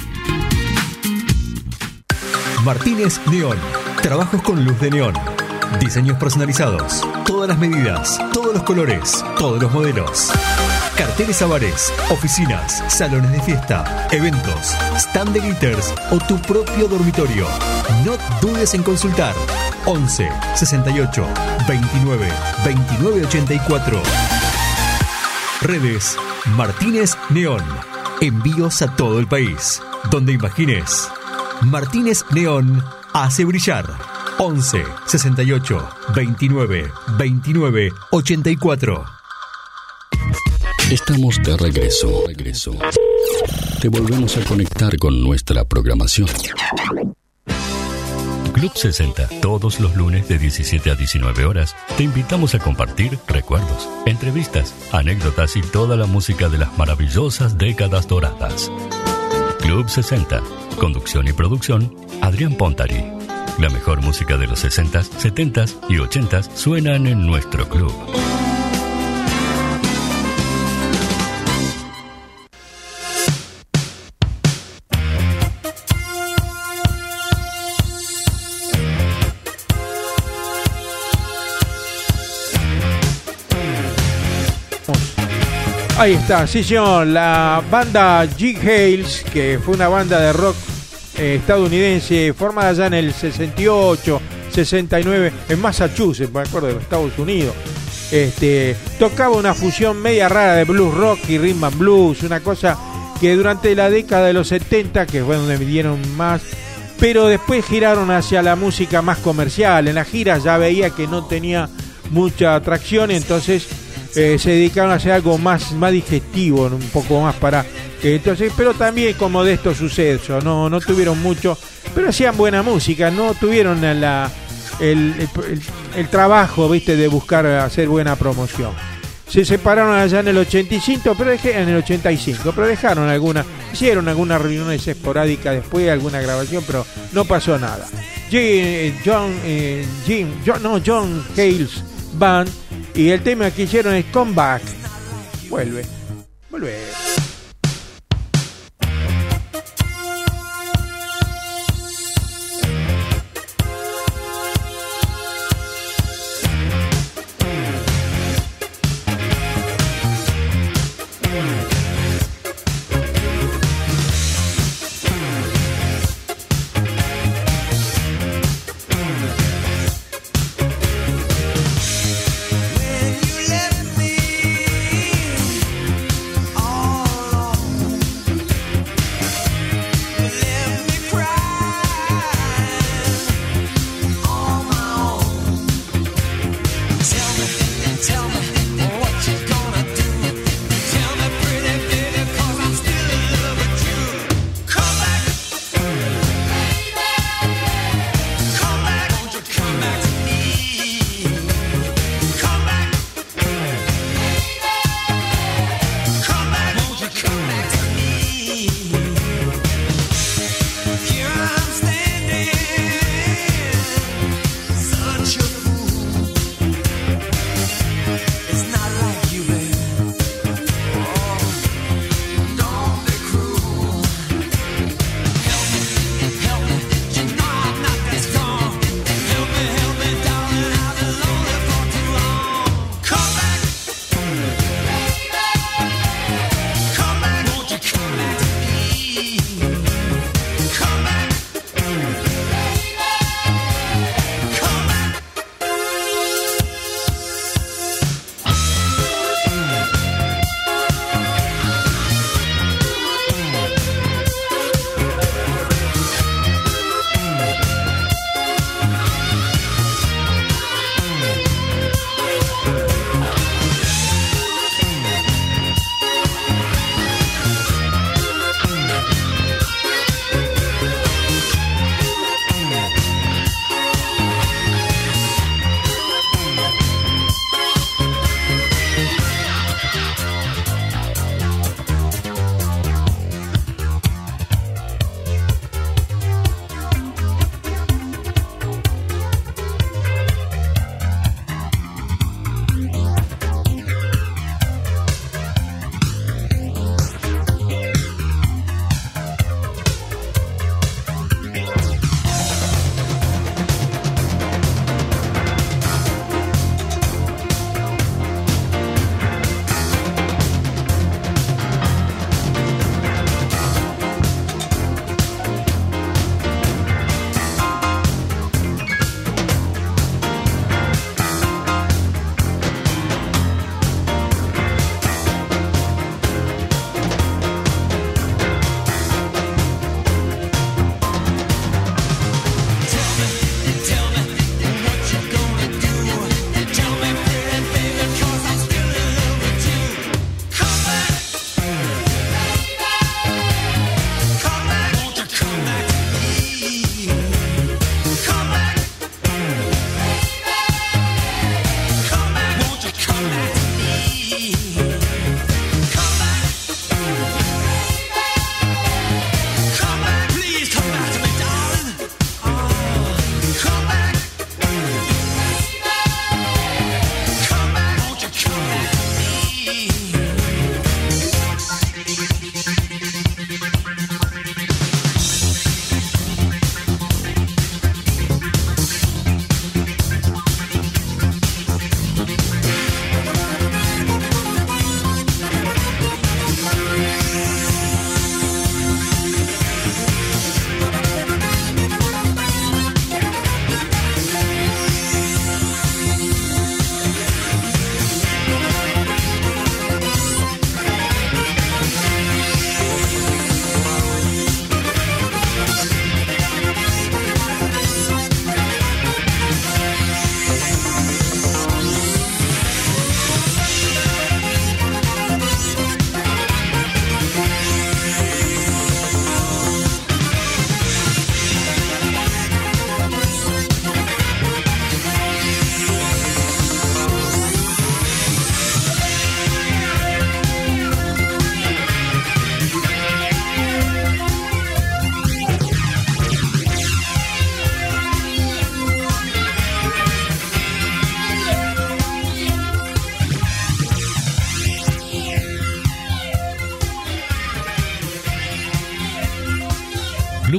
Martínez Neón. Trabajos con luz de neón. Diseños personalizados. Todas las medidas, todos los colores, todos los modelos. Carteles a bares, oficinas, salones de fiesta, eventos, stand de glitters o tu propio dormitorio. No dudes en consultar. 11 68 29 29 84. Redes Martínez Neón. Envíos a todo el país. Donde imagines. Martínez Neón hace brillar. 11 68 29 29 84. Estamos de regreso. Te volvemos a conectar con nuestra programación. Club 60, todos los lunes de 17 a 19 horas, te invitamos a compartir recuerdos, entrevistas, anécdotas y toda la música de las maravillosas décadas doradas. Club 60, conducción y producción, Adrián Pontari. La mejor música de los 60s, 70s y 80s suenan en nuestro club. Ahí está, sí señor, la banda Jig Hales, que fue una banda de rock estadounidense formada ya en el 68, 69 en Massachusetts, me acuerdo, de los Estados Unidos. Tocaba una fusión media rara de blues rock y rhythm and blues, una cosa que durante la década de los 70, que fue donde me dieron más, pero después giraron hacia la música más comercial. En la gira ya veía que no tenía mucha atracción, entonces se dedicaron a hacer algo más digestivo, un poco más para entonces, pero también como de estos sucesos, no tuvieron mucho, pero hacían buena música, no tuvieron el trabajo, viste, de buscar hacer buena promoción. Se separaron allá en el 85, pero dejaron hicieron algunas reuniones esporádicas después, alguna grabación, pero no pasó nada. John Hales Band, y el tema que hicieron es Come Back. Vuelve. All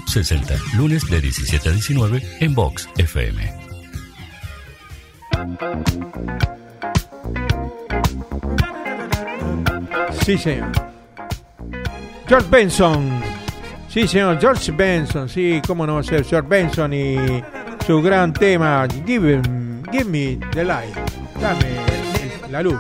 60, lunes de 17 a 19 en Vox FM. Sí, señor. George Benson. Sí, señor, George Benson. Sí, cómo no va a ser George Benson y su gran tema Give Me the Light. Dame la luz.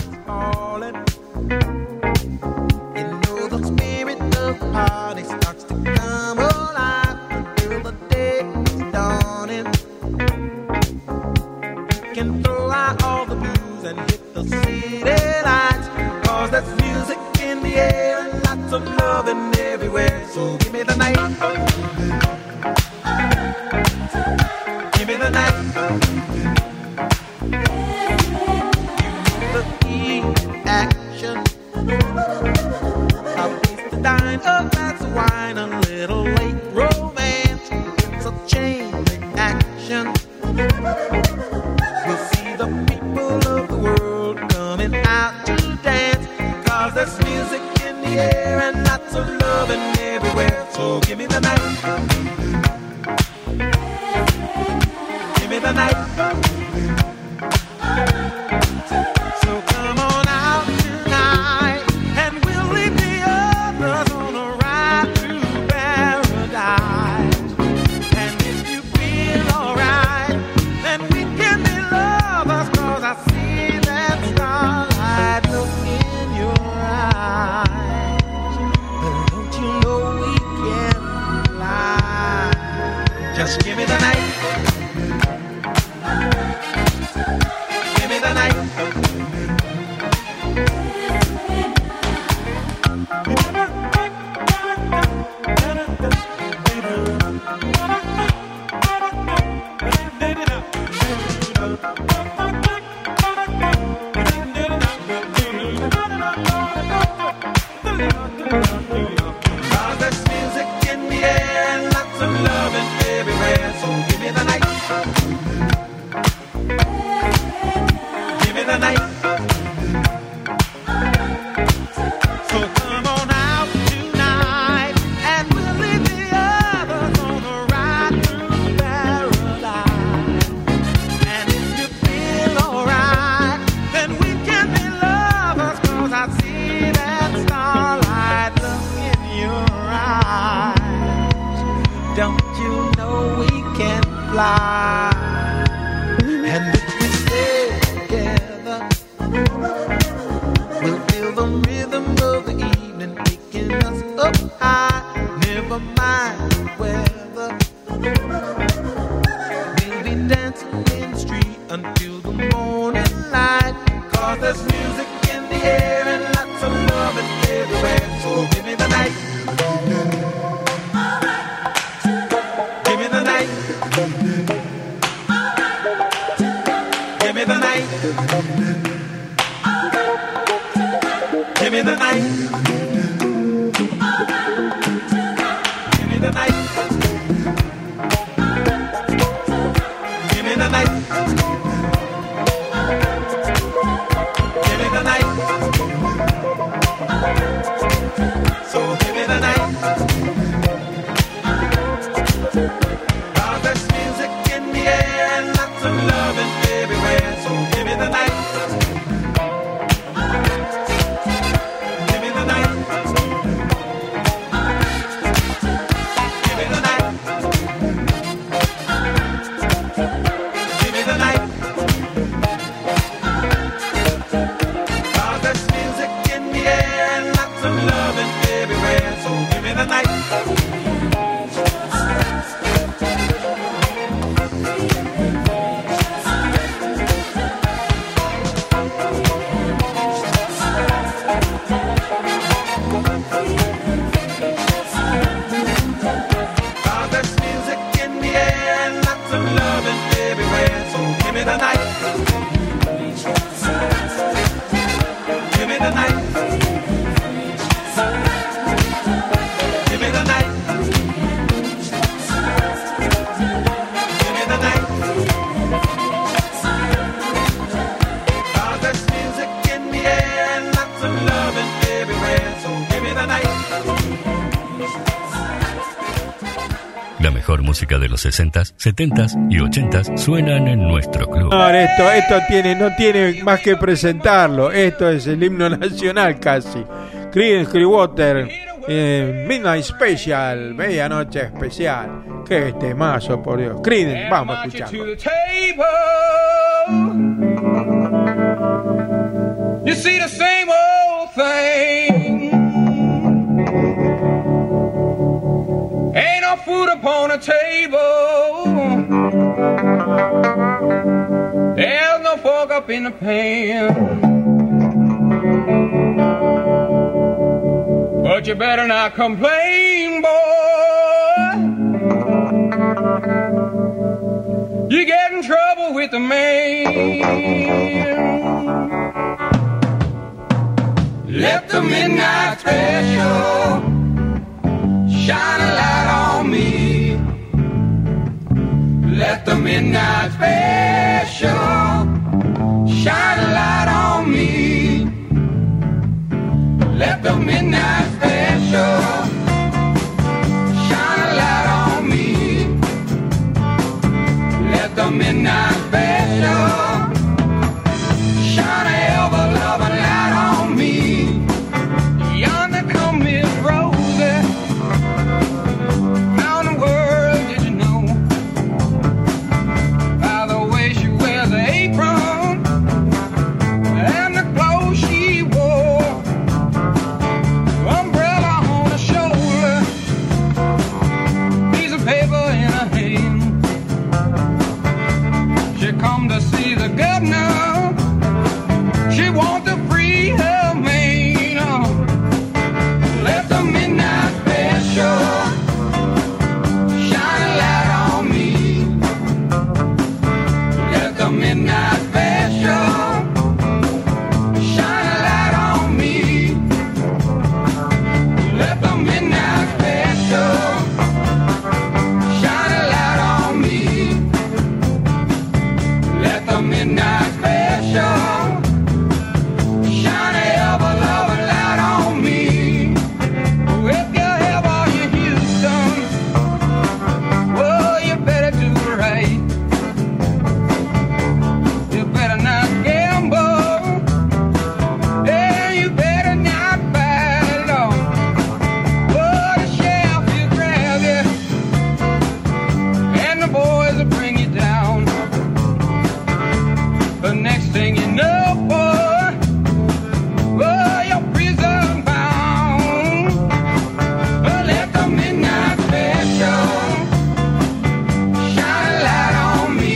Of loving everywhere, so give me the night. Give me the night. The key action. I'll taste the dine, a glass of wine, a little late romance. It's a chain reaction. We'll see the people of the world coming out to dance, 'cause there's music in the air and lots of loving everywhere. So give me the night. Give me the night. So come on out tonight and we'll leave the others on a ride through paradise. And if you feel alright, then we can be lovers, 'cause I see that starlight look in your eyes. Just give me the night. Give me the night. There's music in the air and lots of loving everywhere. So give me the night. Give me the night. So come on out tonight and we'll leave the others on a ride through paradise. And if you feel alright, then we can be lovers, 'cause I see that starlight look in your eyes. Don't you know we can fly? And if we stay together, we'll feel the rhythm of the evening taking us up high. Never mind the weather, we'll be dancing in the street until the morning light. 'Cause there's music in the air and lots of loving everywhere. So give me the night. Give me the night. Give me the night. Give me the night. Give me the night. Give me the night. Give me the night. So give me the night. 'Cause there's music in the air and lots of loving everywhere. So give me the night. Give me the night. Give me the night. Give me the night. 'Cause there's music in the air and lots of loving everywhere. So give me the night. everywhere, so give me the night. música de los 60s, 70s y 80s suenan en nuestro club. No, esto no tiene más que presentarlo. Esto es el himno nacional casi. Creedence Clearwater, Midnight Special, Medianoche Especial. Qué temazo, por Dios. Creedence, vamos a escucharlo. You see the same old thing. Ain't no food upon the table. There's no fork up in the pan. But you better not complain, boy. You get in trouble with the man. Let the midnight special shine a light on me. Let the midnight special shine a light on me. Let the midnight special shine a light on me. Let the midnight special shine a ever-loving light on me. Yonder come Miss Rosie. How in the world did you know? By the way she wears the apron and the clothes she wore. Umbrella on her shoulder, piece of paper in her hand. She come to see the governor. She want to free her man. Let the midnight special shine a light on me. Let the midnight special shine a light on me. Let the midnight special shine a light on me. Let the midnight special shine a ever-loving light on me. If you ever you Houston, well, you better do right. You better not gamble, and you better not bite on. Oh, the sheriff will grab you, and the boys will bring you down. The next thing you know, boy, oh, you're prison bound. Oh, let the midnight special shine a light on me.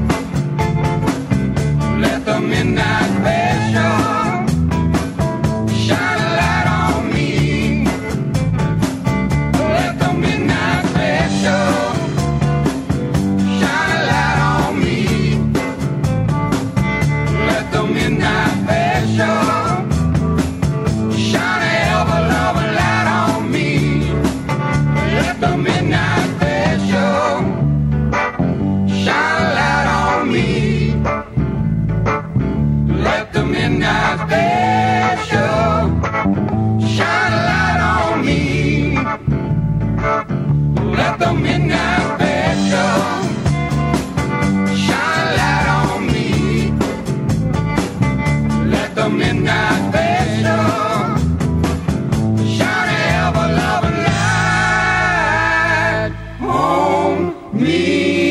Let the midnight special shine a light on me. Let the midnight special shine a light on me. Let the midnight special shine a ever-loving light on me. Let the midnight special shine a light on me. Let the midnight special shine a light on me. Let the midnight special shine a light on me. Let the midnight special shine a ever-loving light on me.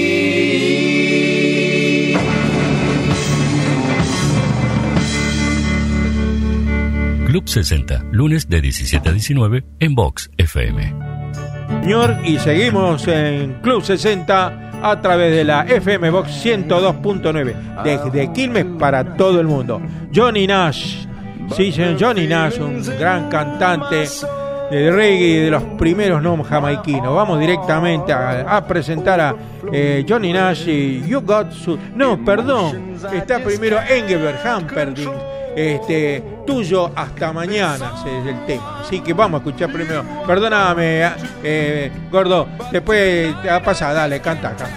Club 60, lunes de 17 a 19 en Vox FM. Señor, y seguimos en Club 60 a través de la FM Vox 102.9 desde Quilmes para todo el mundo. Johnny Nash, sí, señor, Johnny Nash, un gran cantante de reggae de los primeros no jamaiquinos. Vamos directamente a presentar a Johnny Nash y You Got to... No, perdón, está primero Engelbert Humperdinck, Tuyo hasta mañana, ese es el tema. Así que vamos a escuchar primero. Perdóname, gordo, después te va a pasar, dale, canta, dale.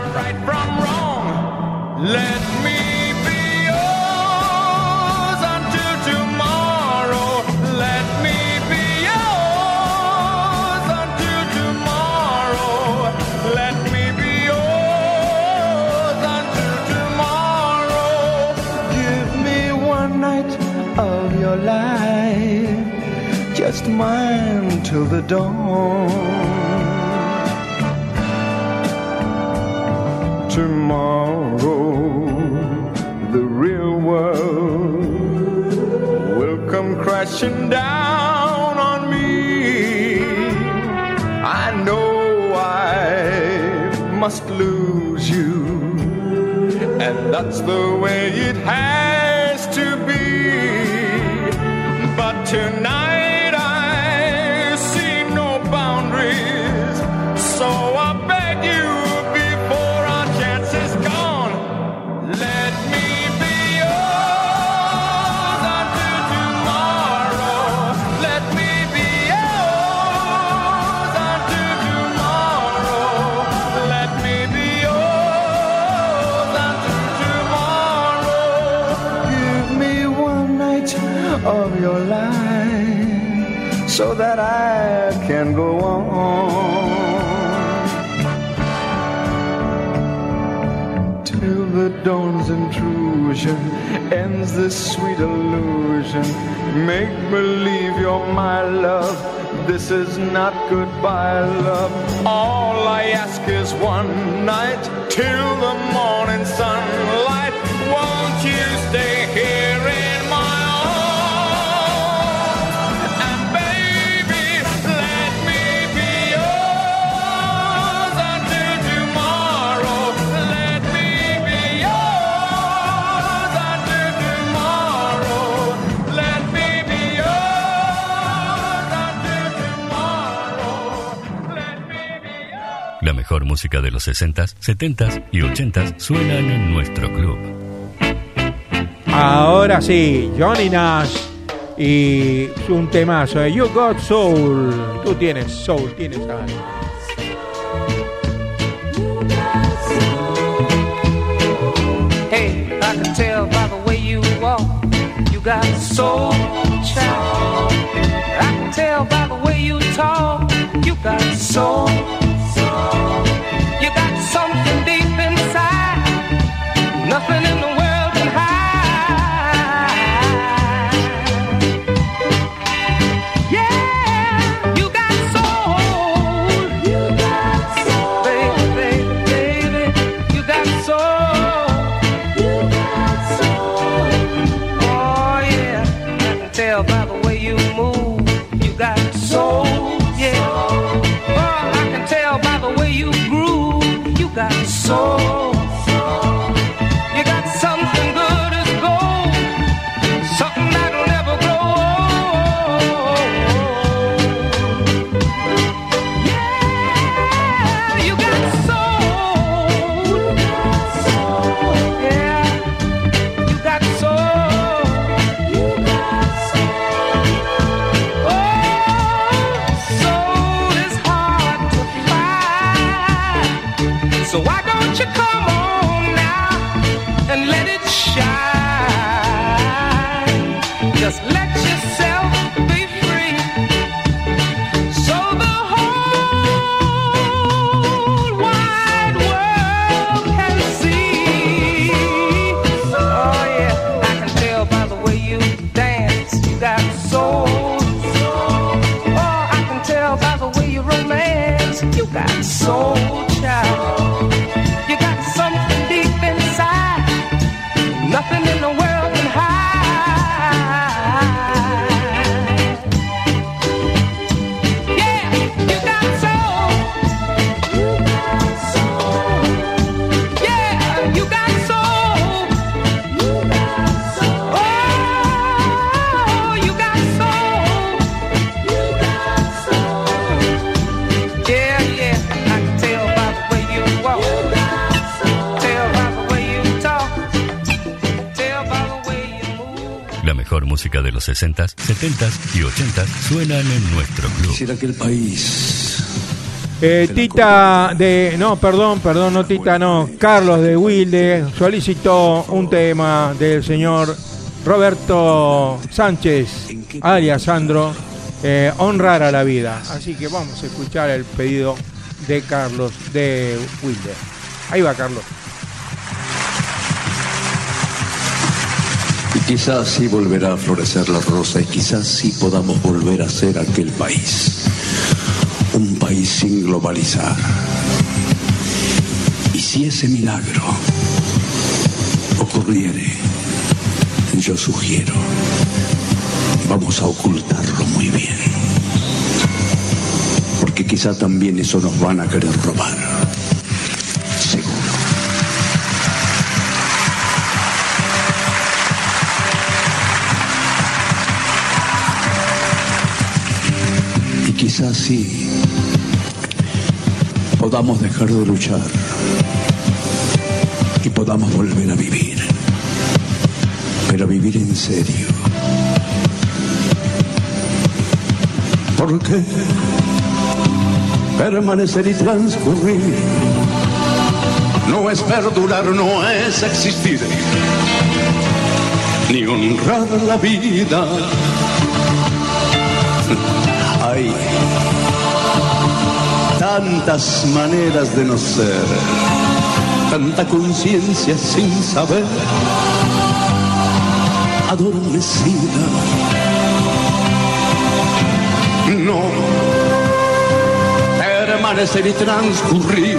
Let me be yours until tomorrow. Let me be yours until tomorrow. Let your life, just mine till the dawn. Tomorrow, the real world will come crashing down on me. I know I must lose you, and that's the way it has to be. But tonight I see no boundaries, so I beg you, before our chance is gone, let me be yours until tomorrow. Let me be yours until tomorrow. Let me be yours until tomorrow. Give me one night of your life so that I can go on till the dawn's intrusion ends this sweet illusion. Make believe you're my love. This is not goodbye, love. All I ask is one night till the morning sunlight. Won't you stay here in my arms? And baby, let me be yours until tomorrow. Let me be yours until tomorrow. Let me be yours until tomorrow. Let me be yours. La mejor música de los 60s, 70s y 80s suenan en nuestro club. Ahora sí, Johnny Nash y un temazo, You Got Soul. Tú tienes soul, tienes algo. Hey, I can tell by the way you walk, you got soul, child. I can tell by the way you talk, you got soul. You got something deep inside, nothing in the world can hide. Yeah, you got soul. You got soul. Baby, baby, baby, you got soul. You got soul. Oh yeah, I can tell by the way you move, you got soul. Yeah. Oh, I can tell by the way you groove, you got soul. You got something good as gold, something that'll never grow old. Yeah, you got soul. Yeah, you got soul. Oh, soul is hard to find, so why don't you come on now and let it shine? Just let yourself be free, so the whole wide world can see. Oh yeah, I can tell by the way you dance, you got soul. Oh, I can tell by the way you romance, you got soul, child. You got something deep inside, nothing in the world can hide. Yeah, you got soul. You got soul. Yeah, you got soul. You got soul. Oh, you got soul. You got soul. Yeah, yeah, I can tell by the way you walk. Tell by the way you talk. Tell by the way you move. La mejor música de los 60s, 70s y 80s suenan en nuestro club. Quisiera que el país... Tita de... No, perdón, no Tita, no. Carlos de Wilde solicitó un tema del señor Roberto Sánchez, alias Sandro, Honrar a la Vida. Así que vamos a escuchar el pedido de Carlos de Wilde. Ahí va, Carlos. Y quizás sí volverá a florecer la rosa y quizás sí podamos volver a ser aquel país. Un país sin globalizar. Y si ese milagro ocurriere, yo sugiero, vamos a ocultarlo muy bien. Porque quizá también eso nos van a querer robar. Seguro. Y quizás sí podamos dejar de luchar y podamos volver a vivir, pero vivir en serio. Porque permanecer y transcurrir no es perdurar, no es existir, ni honrar la vida. Hay tantas maneras de no ser, tanta conciencia sin saber, adormecida. No, permanecer y transcurrir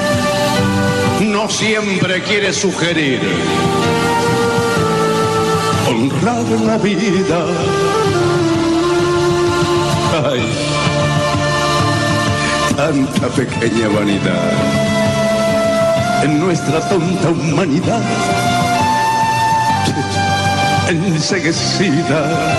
no siempre quiere sugerir honrar la vida. Ay, tanta pequeña vanidad en nuestra tonta humanidad enceguecida.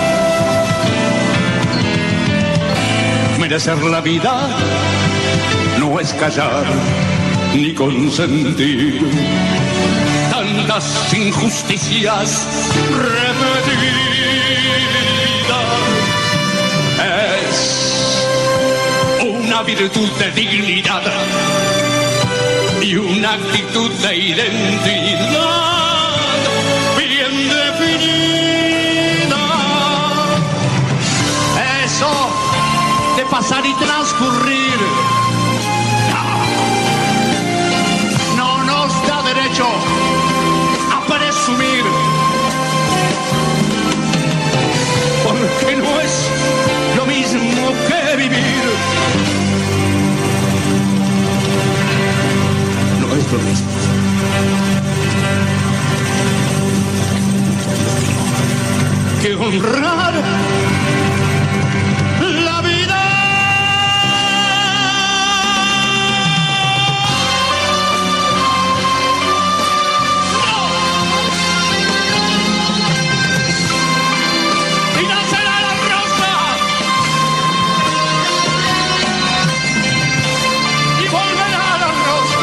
Merecer la vida no es callar ni consentir tantas injusticias repetidas. Es una virtud de dignidad y una actitud de identidad bien definida. Eso de pasar y transcurrir no nos da derecho a presumir, porque no es lo mismo que vivir. No es lo mismo. Que honrar la vida. Y nacerá la rosa y volverá la rosa.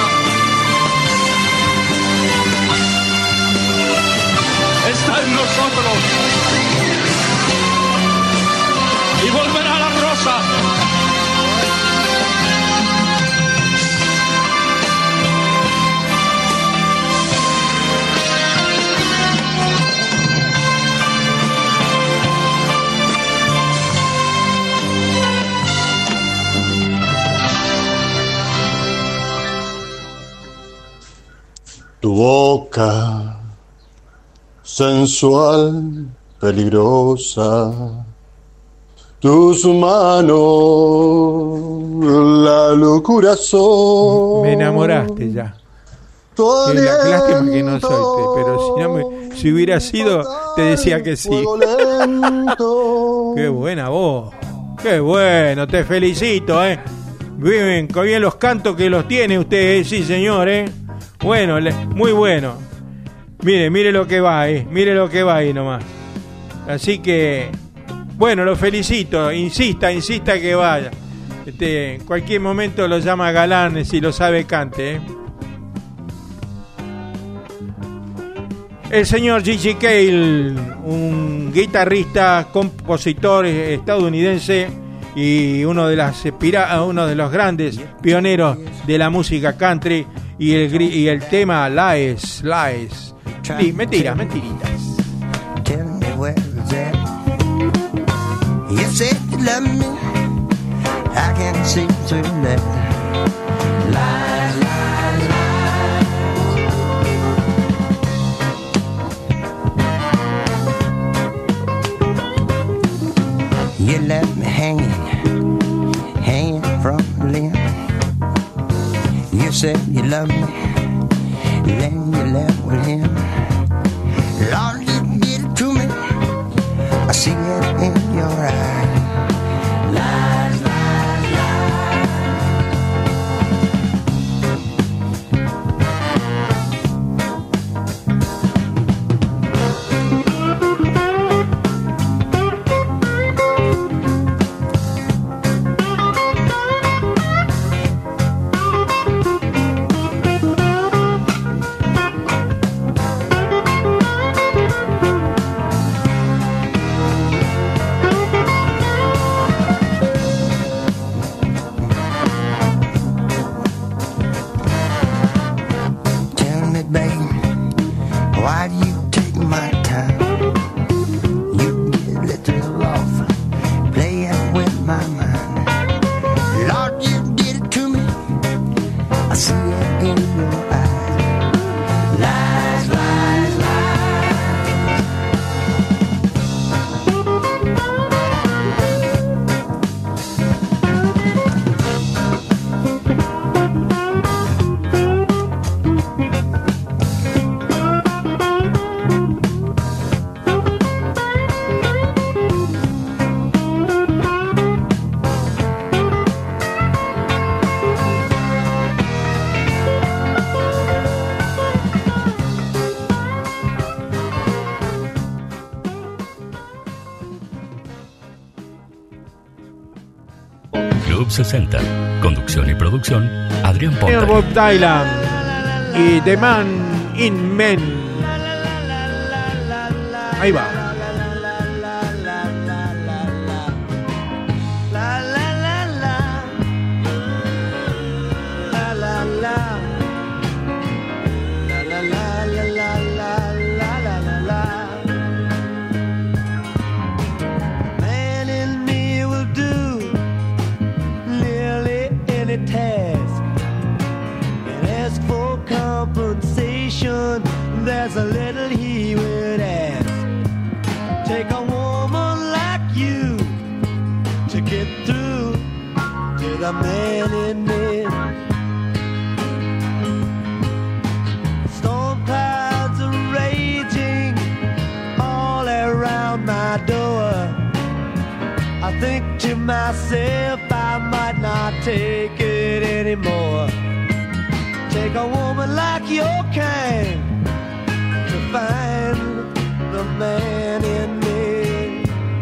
Está en nosotros. Y volverá la rosa. Tu boca sensual, peligrosa, tus manos, la locura son. Me enamoraste ya. Lástima que no soy, pero si hubiera sido, te decía que sí. Qué buena voz. Qué bueno, te felicito, Bien, qué bien los cantos que los tiene usted, sí señor, Bueno, muy bueno. Mire lo que va, mire lo que va ahí nomás. Así que, bueno, lo felicito, insista que vaya. En cualquier momento lo llama Galán, si lo sabe cante, El señor Gigi Cale, un guitarrista, compositor estadounidense y uno de los grandes pioneros de la música country, y el tema Lies. Mentiritas. Tell me where it's at. You said you love me, I can't see through that. Lies, lies, lies. said you loved me, then you left with him. Lord, you did it to me. I see it in your eyes. Lies, lies, lies. Club 60. Conducción y producción, Adrián Ponte. Bob Dylan y The Man in Men. Ahí va. There's a little he would ask. Take a woman like you to get through to the man in me. Storm clouds are raging all around my door. I think to myself I might not take it anymore. Take a woman like your kind to find the man in me.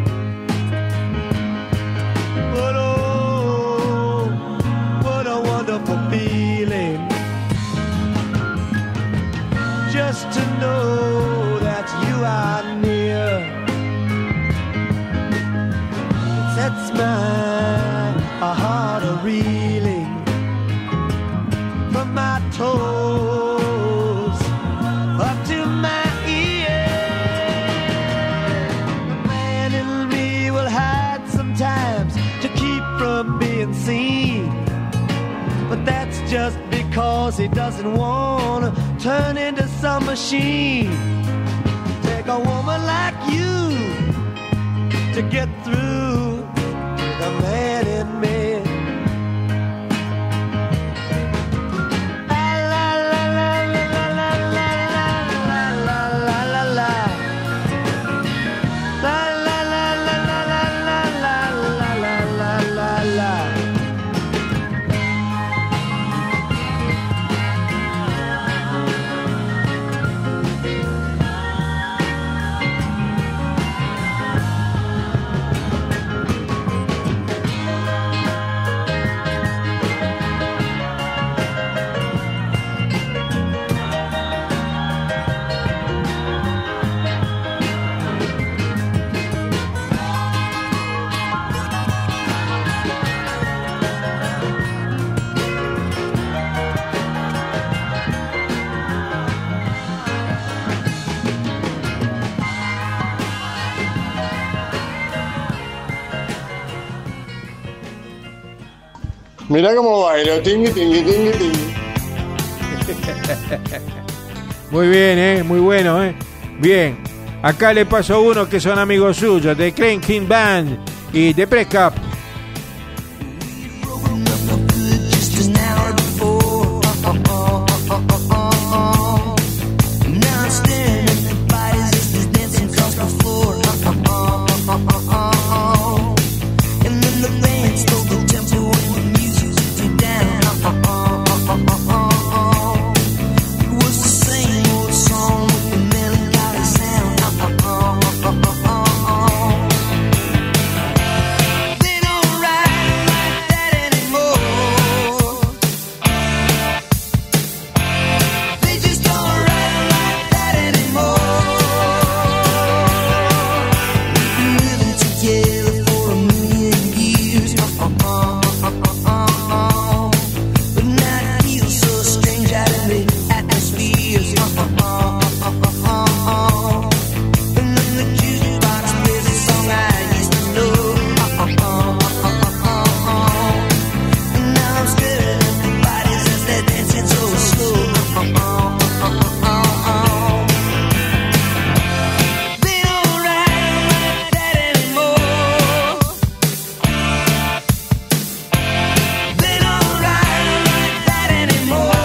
But oh, what a wonderful feeling just to know that you are near. It sets my heart a-reeling from my toes up to my ears. The man in me will hide sometimes to keep from being seen, but that's just because he doesn't want to turn into some machine. Take a woman like you to get through to the man in me. Mirá cómo bailo, tingui, tingui, tingui, tingui. Muy bien, muy bueno, Bien. Acá le paso uno que son amigos suyos, The Cranking Band y The Press Cup. Just an hour before slow. They don't ride like that anymore. They don't ride like that anymore.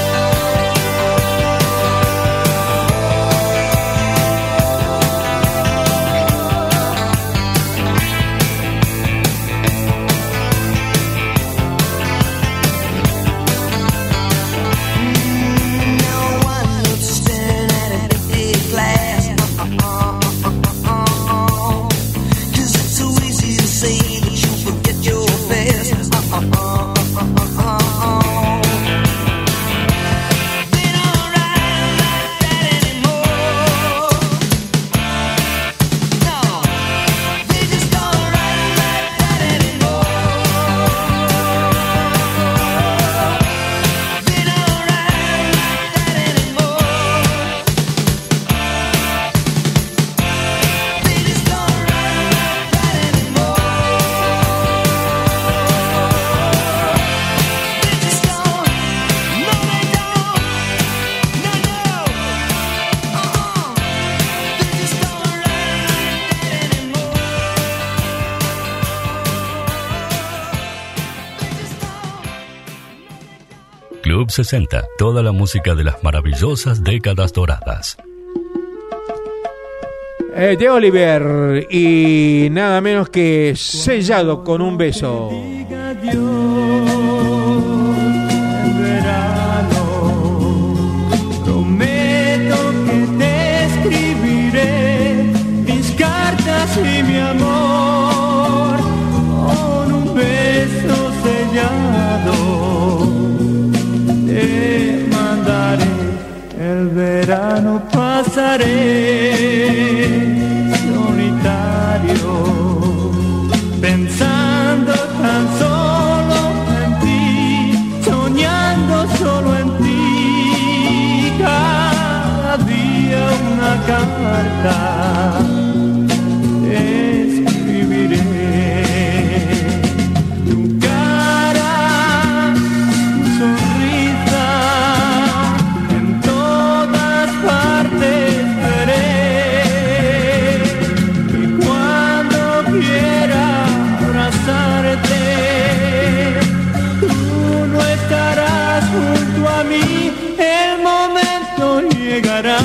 Club 60, toda la música de las maravillosas décadas doradas. De Oliver y nada menos que Sellado con un beso. Prometo que te escribiré mis cartas y mi amor con un beso sellado. Te mandaré, el verano pasaré solitario, pensando tan solo en ti, soñando solo en ti, cada día una carta escribiré. Tu cara, tu sonrisa, en todas partes veré. Y cuando quiera abrazarte, tú no estarás junto a mí. El momento llegará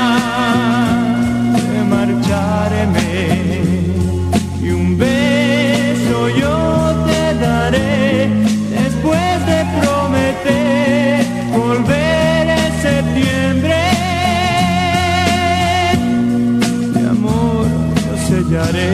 de marcharme y un beso yo te daré después de prometer volver en septiembre. Mi amor, yo sellaré.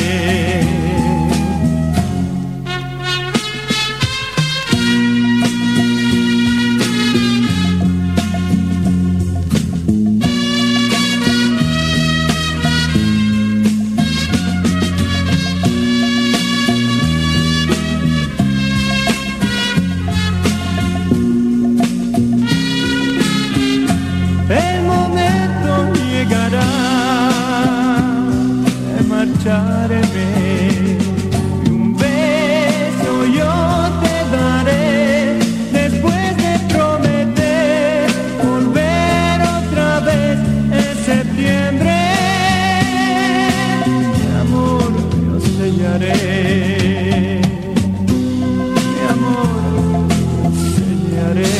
El momento llegará de marcharme y un beso yo te daré después de prometer volver otra vez en septiembre. Mi amor, yo sellaré. Mi amor, yo sellaré.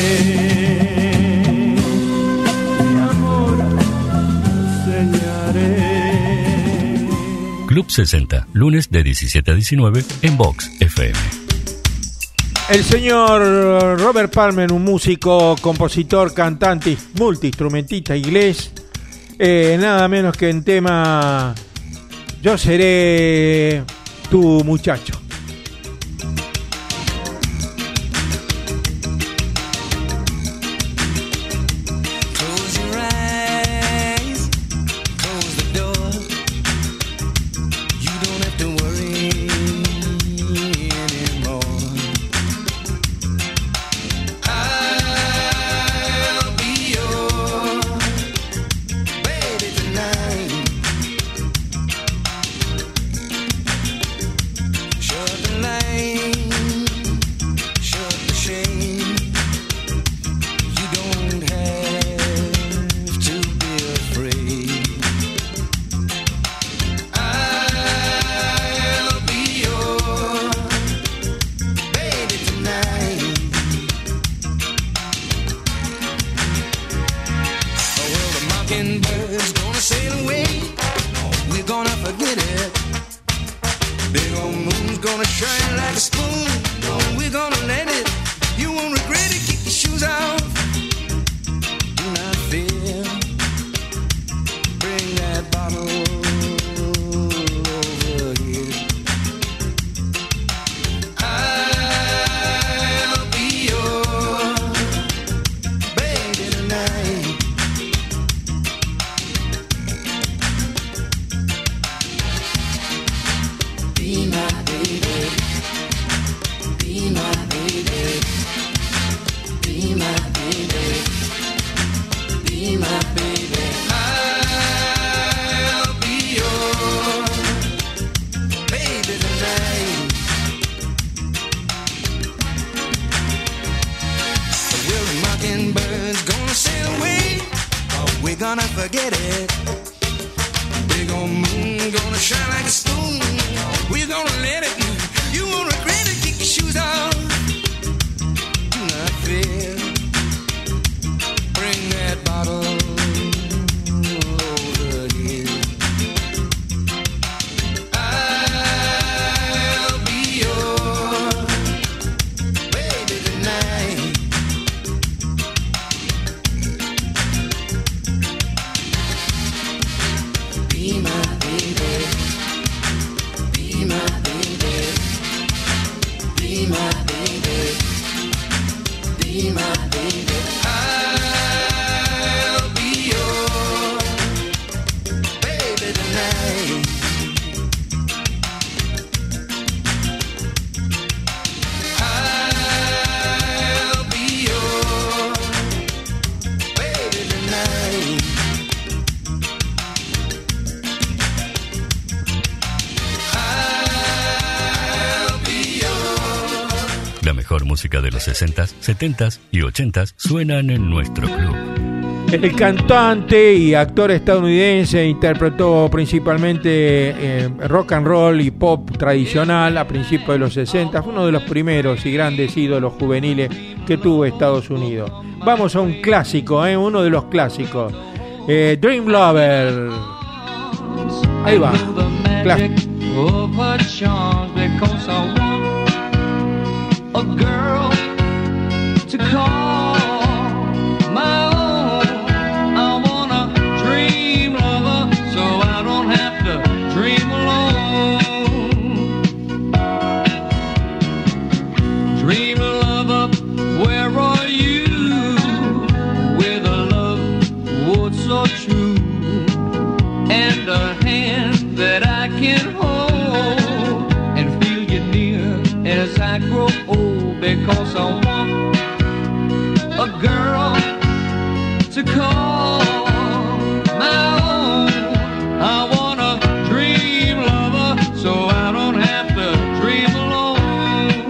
Club 60, lunes de 17 a 19 en Vox FM. El señor Robert Palmer, un músico, compositor, cantante, multiinstrumentista inglés, nada menos que en tema Yo seré tu muchacho. Sure mockingbird's gonna sail away. Oh, we're gonna forget it. Big old moon's gonna shine like a spoon. Oh, we're gonna let it. You won't regret it. Kick your shoes off. Do not fear. Bring that bottle over here. I'll be your baby tonight. Be my baby. Be my baby. Be my baby. Be my baby. I'll be your baby tonight. Well, the mockingbird's gonna sail away. Oh, we're gonna forget it. Big old moon gonna shine like a spoon. We're gonna let it. You won't regret it. Kick your shoes off. Do not fear. Bring that bottle over here. I'll be your baby tonight. Be my baby. Be my baby. Be my baby. Be my baby. I'll be your baby tonight. I'll be your baby tonight. I'll be your. La mejor música de los 60s, 70s y 80s suenan en nuestro club. El cantante y actor estadounidense interpretó principalmente rock and roll y pop tradicional a principios de los 60. Fue uno de los primeros y grandes ídolos juveniles que tuvo Estados Unidos. Vamos a un clásico, uno de los clásicos. Dream Lover. Ahí va. Clásico. A girl to call my own. I wanna dream lover, so I don't have to dream alone. Dream lover, where are you? With a love what's so true, and a hand that I can hold and feel you near as I grow old, because I want a girl to call my own. I want a dream lover, so I don't have to dream alone.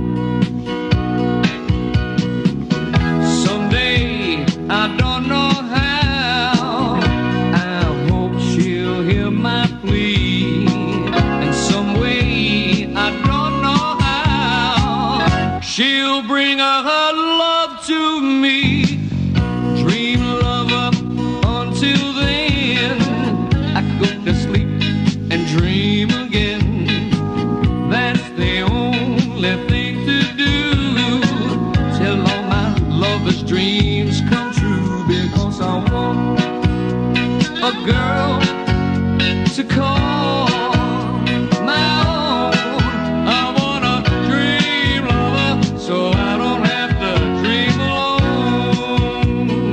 Someday, I don't know how, I hope she'll hear my plea. And some way, I don't know how, she'll bring her love to me. Dream lover, until then, I go to sleep and dream again. That's the only thing to do, till all my lover's dreams come true. Because I want a girl to call my own. I want a dream lover, so I don't have to dream alone.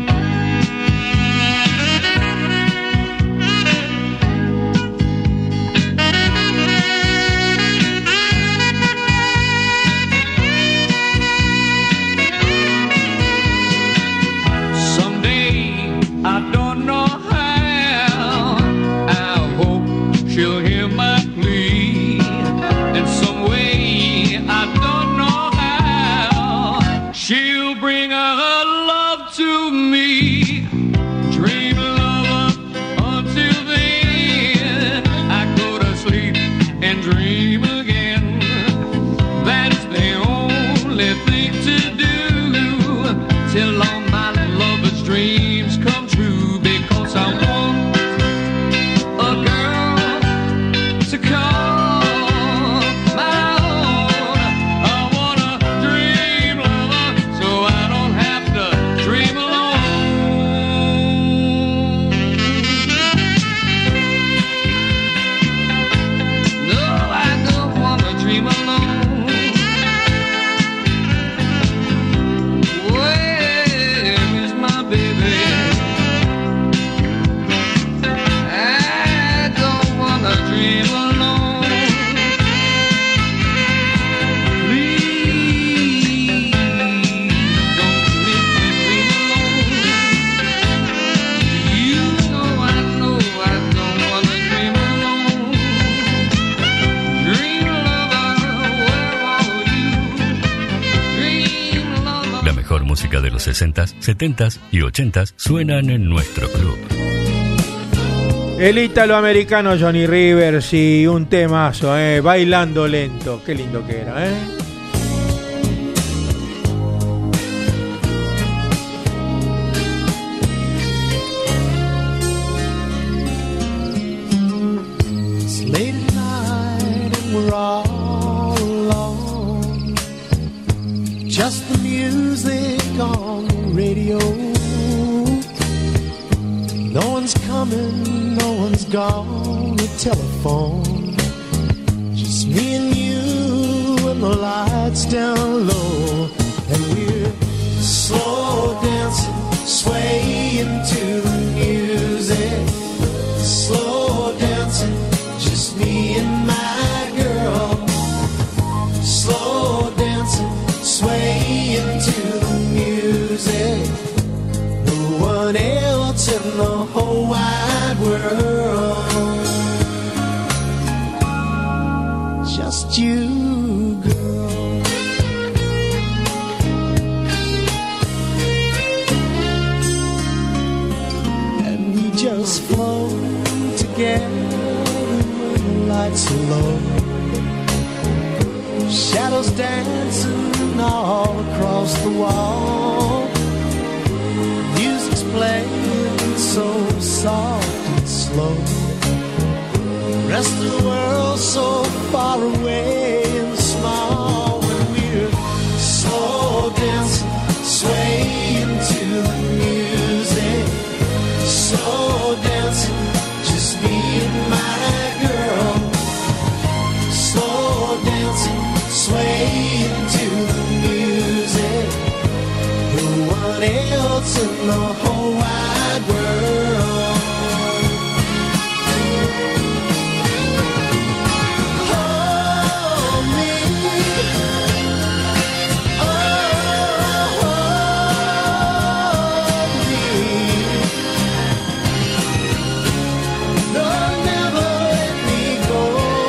Someday, I don't know how, I hope she'll hear my plea. In some way, I don't know how, she'll bring her love to me. Dream lover, until then, I go to sleep and dream again. That's the only thing to do, till all my lover's dreams come true. Because los 60s, 70s y 80s suenan en nuestro club. El italoamericano Johnny Rivers y un temazo, Bailando Lento. Qué lindo que era, It's late at night and we're all alone. Just the music on the radio. No one's coming, no one's gone. The telephone. Just me and you and the lights down low. And we're slow dancing, swaying to the music. Slow dancing, just me and my girl. Slow dancing, swaying to the music. No one else in the whole wide world. Just you, girl. And we just float together when the lights are low. Shadows dancing all across the wall. Music's playing so soft and slow. Rest of the world so far away and small. When we're slow dancing, swaying to the music. Slow dancing, just me and my girl. Slow dancing, swaying to the music. No one else in the whole wide world. Hold me, hold me. No, never let me go.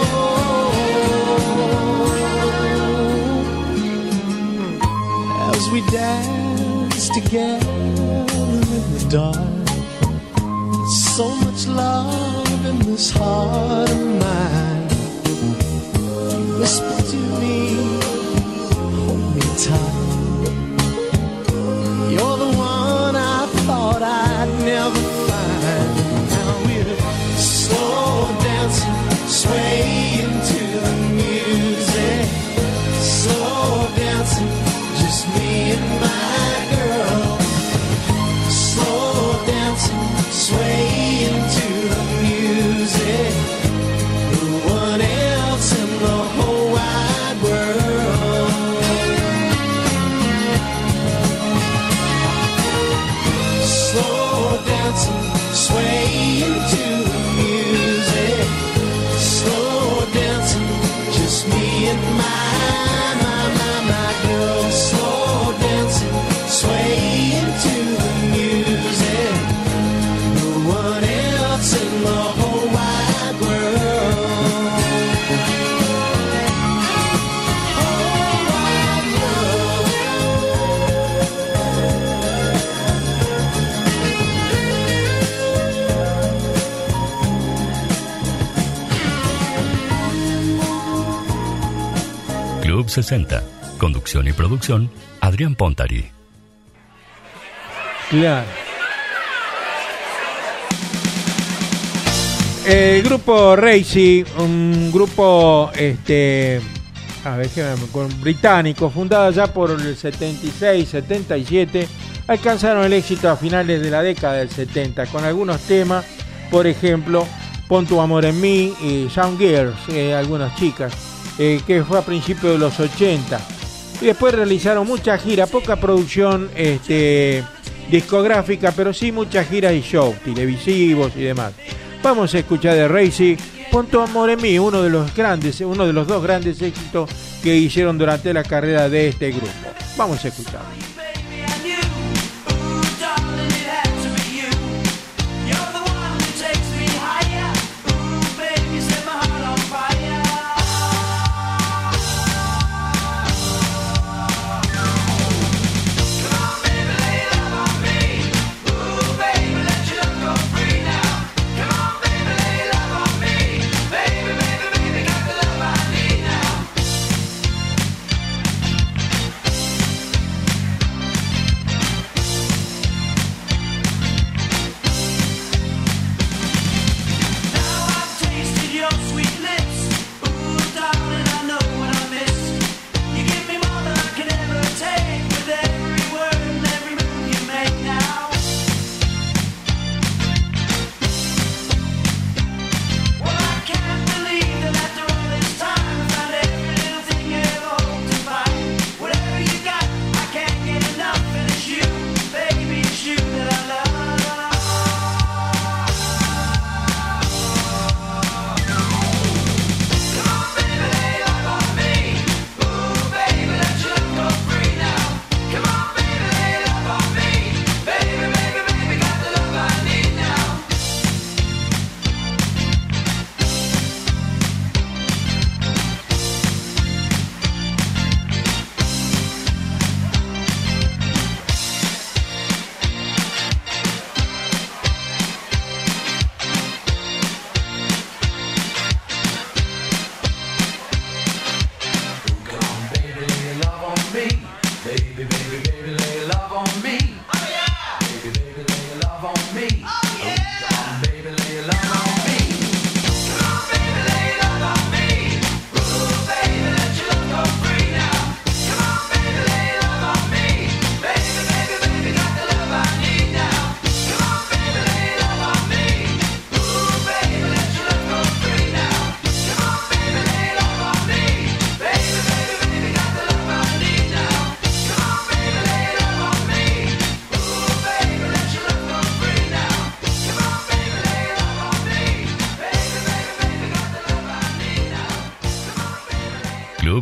As we dance together in the dark, so much love in this heart of mine. You whisper to me, hold me tight. You're the one I thought I'd never find. Now we're slow dancing, swaying to the music. Slow dancing, just me and my girl. Slow dancing, swaying to the music. No one else in the whole wide world. Slow dancing, swaying to the music. Slow dancing, just me and my girl. Slow dancing, swaying to the music. No one else in the whole wide world. Whole wide world. Club 60. Conducción y producción, Adrián Pontari. Claro. El grupo Racy, un grupo británico, fundado ya por el 76, 77, alcanzaron el éxito a finales de la década del 70 con algunos temas, por ejemplo, Pon tu amor en mí y Young Girls, algunas chicas, que fue a principios de los 80. Y después realizaron muchas giras, poca producción discográfica, pero sí muchas giras y shows televisivos y demás. Vamos a escuchar de Racy, Pon tu amor en mí, uno de los dos grandes éxitos que hicieron durante la carrera de este grupo. Vamos a escuchar. Come on, baby,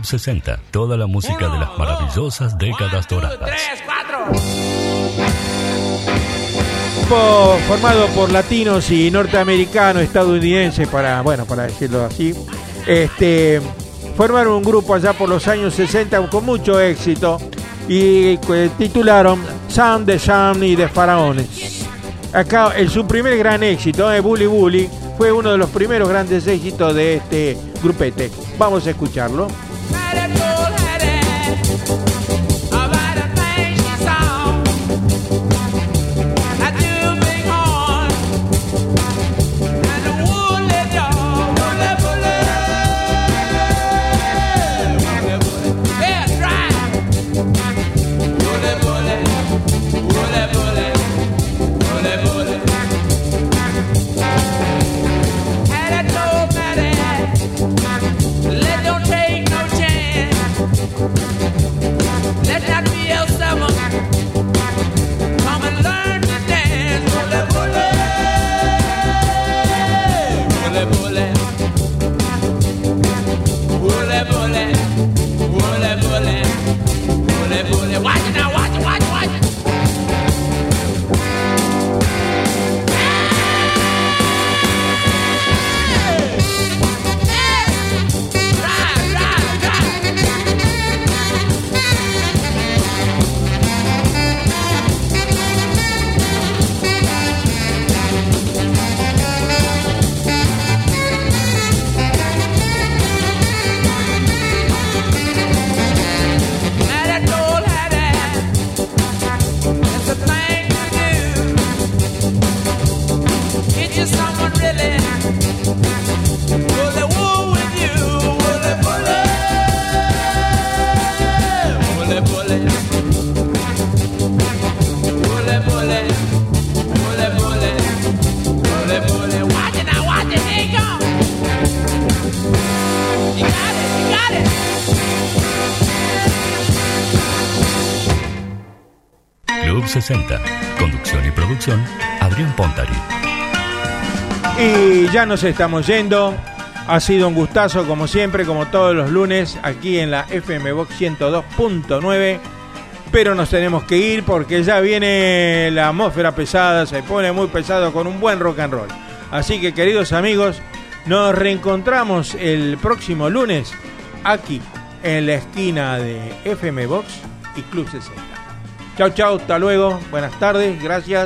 Club 60, toda la música de las maravillosas décadas doradas. Formado por latinos y norteamericanos, estadounidenses, para decirlo así, formaron un grupo allá por los años 60 con mucho éxito y titularon Sound de Sham y de Faraones. Acá su primer gran éxito, Bully Bully, fue uno de los primeros grandes éxitos de este grupete. Vamos a escucharlo. Club 60, conducción y producción, Adrián Pontari. Y ya nos estamos yendo. Ha sido un gustazo, como siempre, como todos los lunes, aquí en la FM Box 102.9. Pero nos tenemos que ir porque ya viene la atmósfera pesada, se pone muy pesado con un buen rock and roll. Así que, queridos amigos, nos reencontramos el próximo lunes aquí en la esquina de FM Box y Club 60. Chau, chau, hasta luego, buenas tardes, gracias.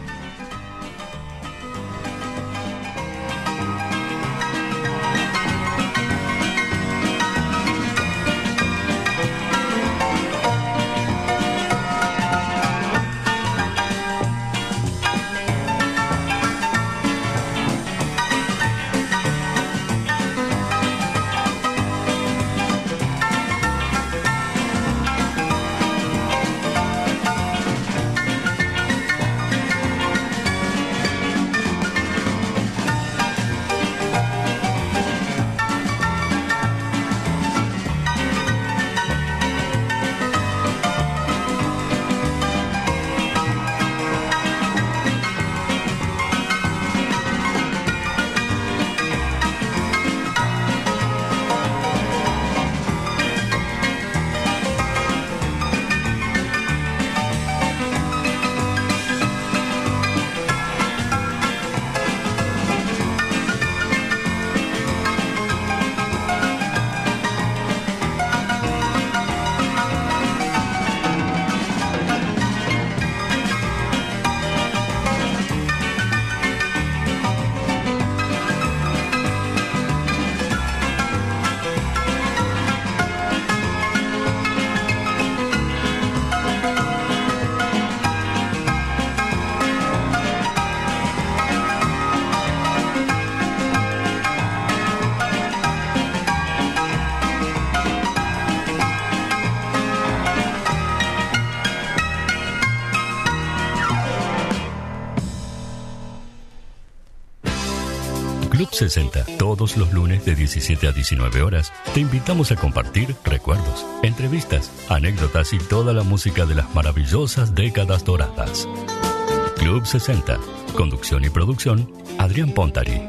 Club 60, todos los lunes de 17 a 19 horas, te invitamos a compartir recuerdos, entrevistas, anécdotas y toda la música de las maravillosas décadas doradas. Club 60, conducción y producción, Adrián Pontari.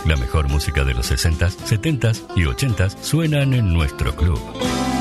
La mejor música de los 60s, 70s y 80s suenan en nuestro club.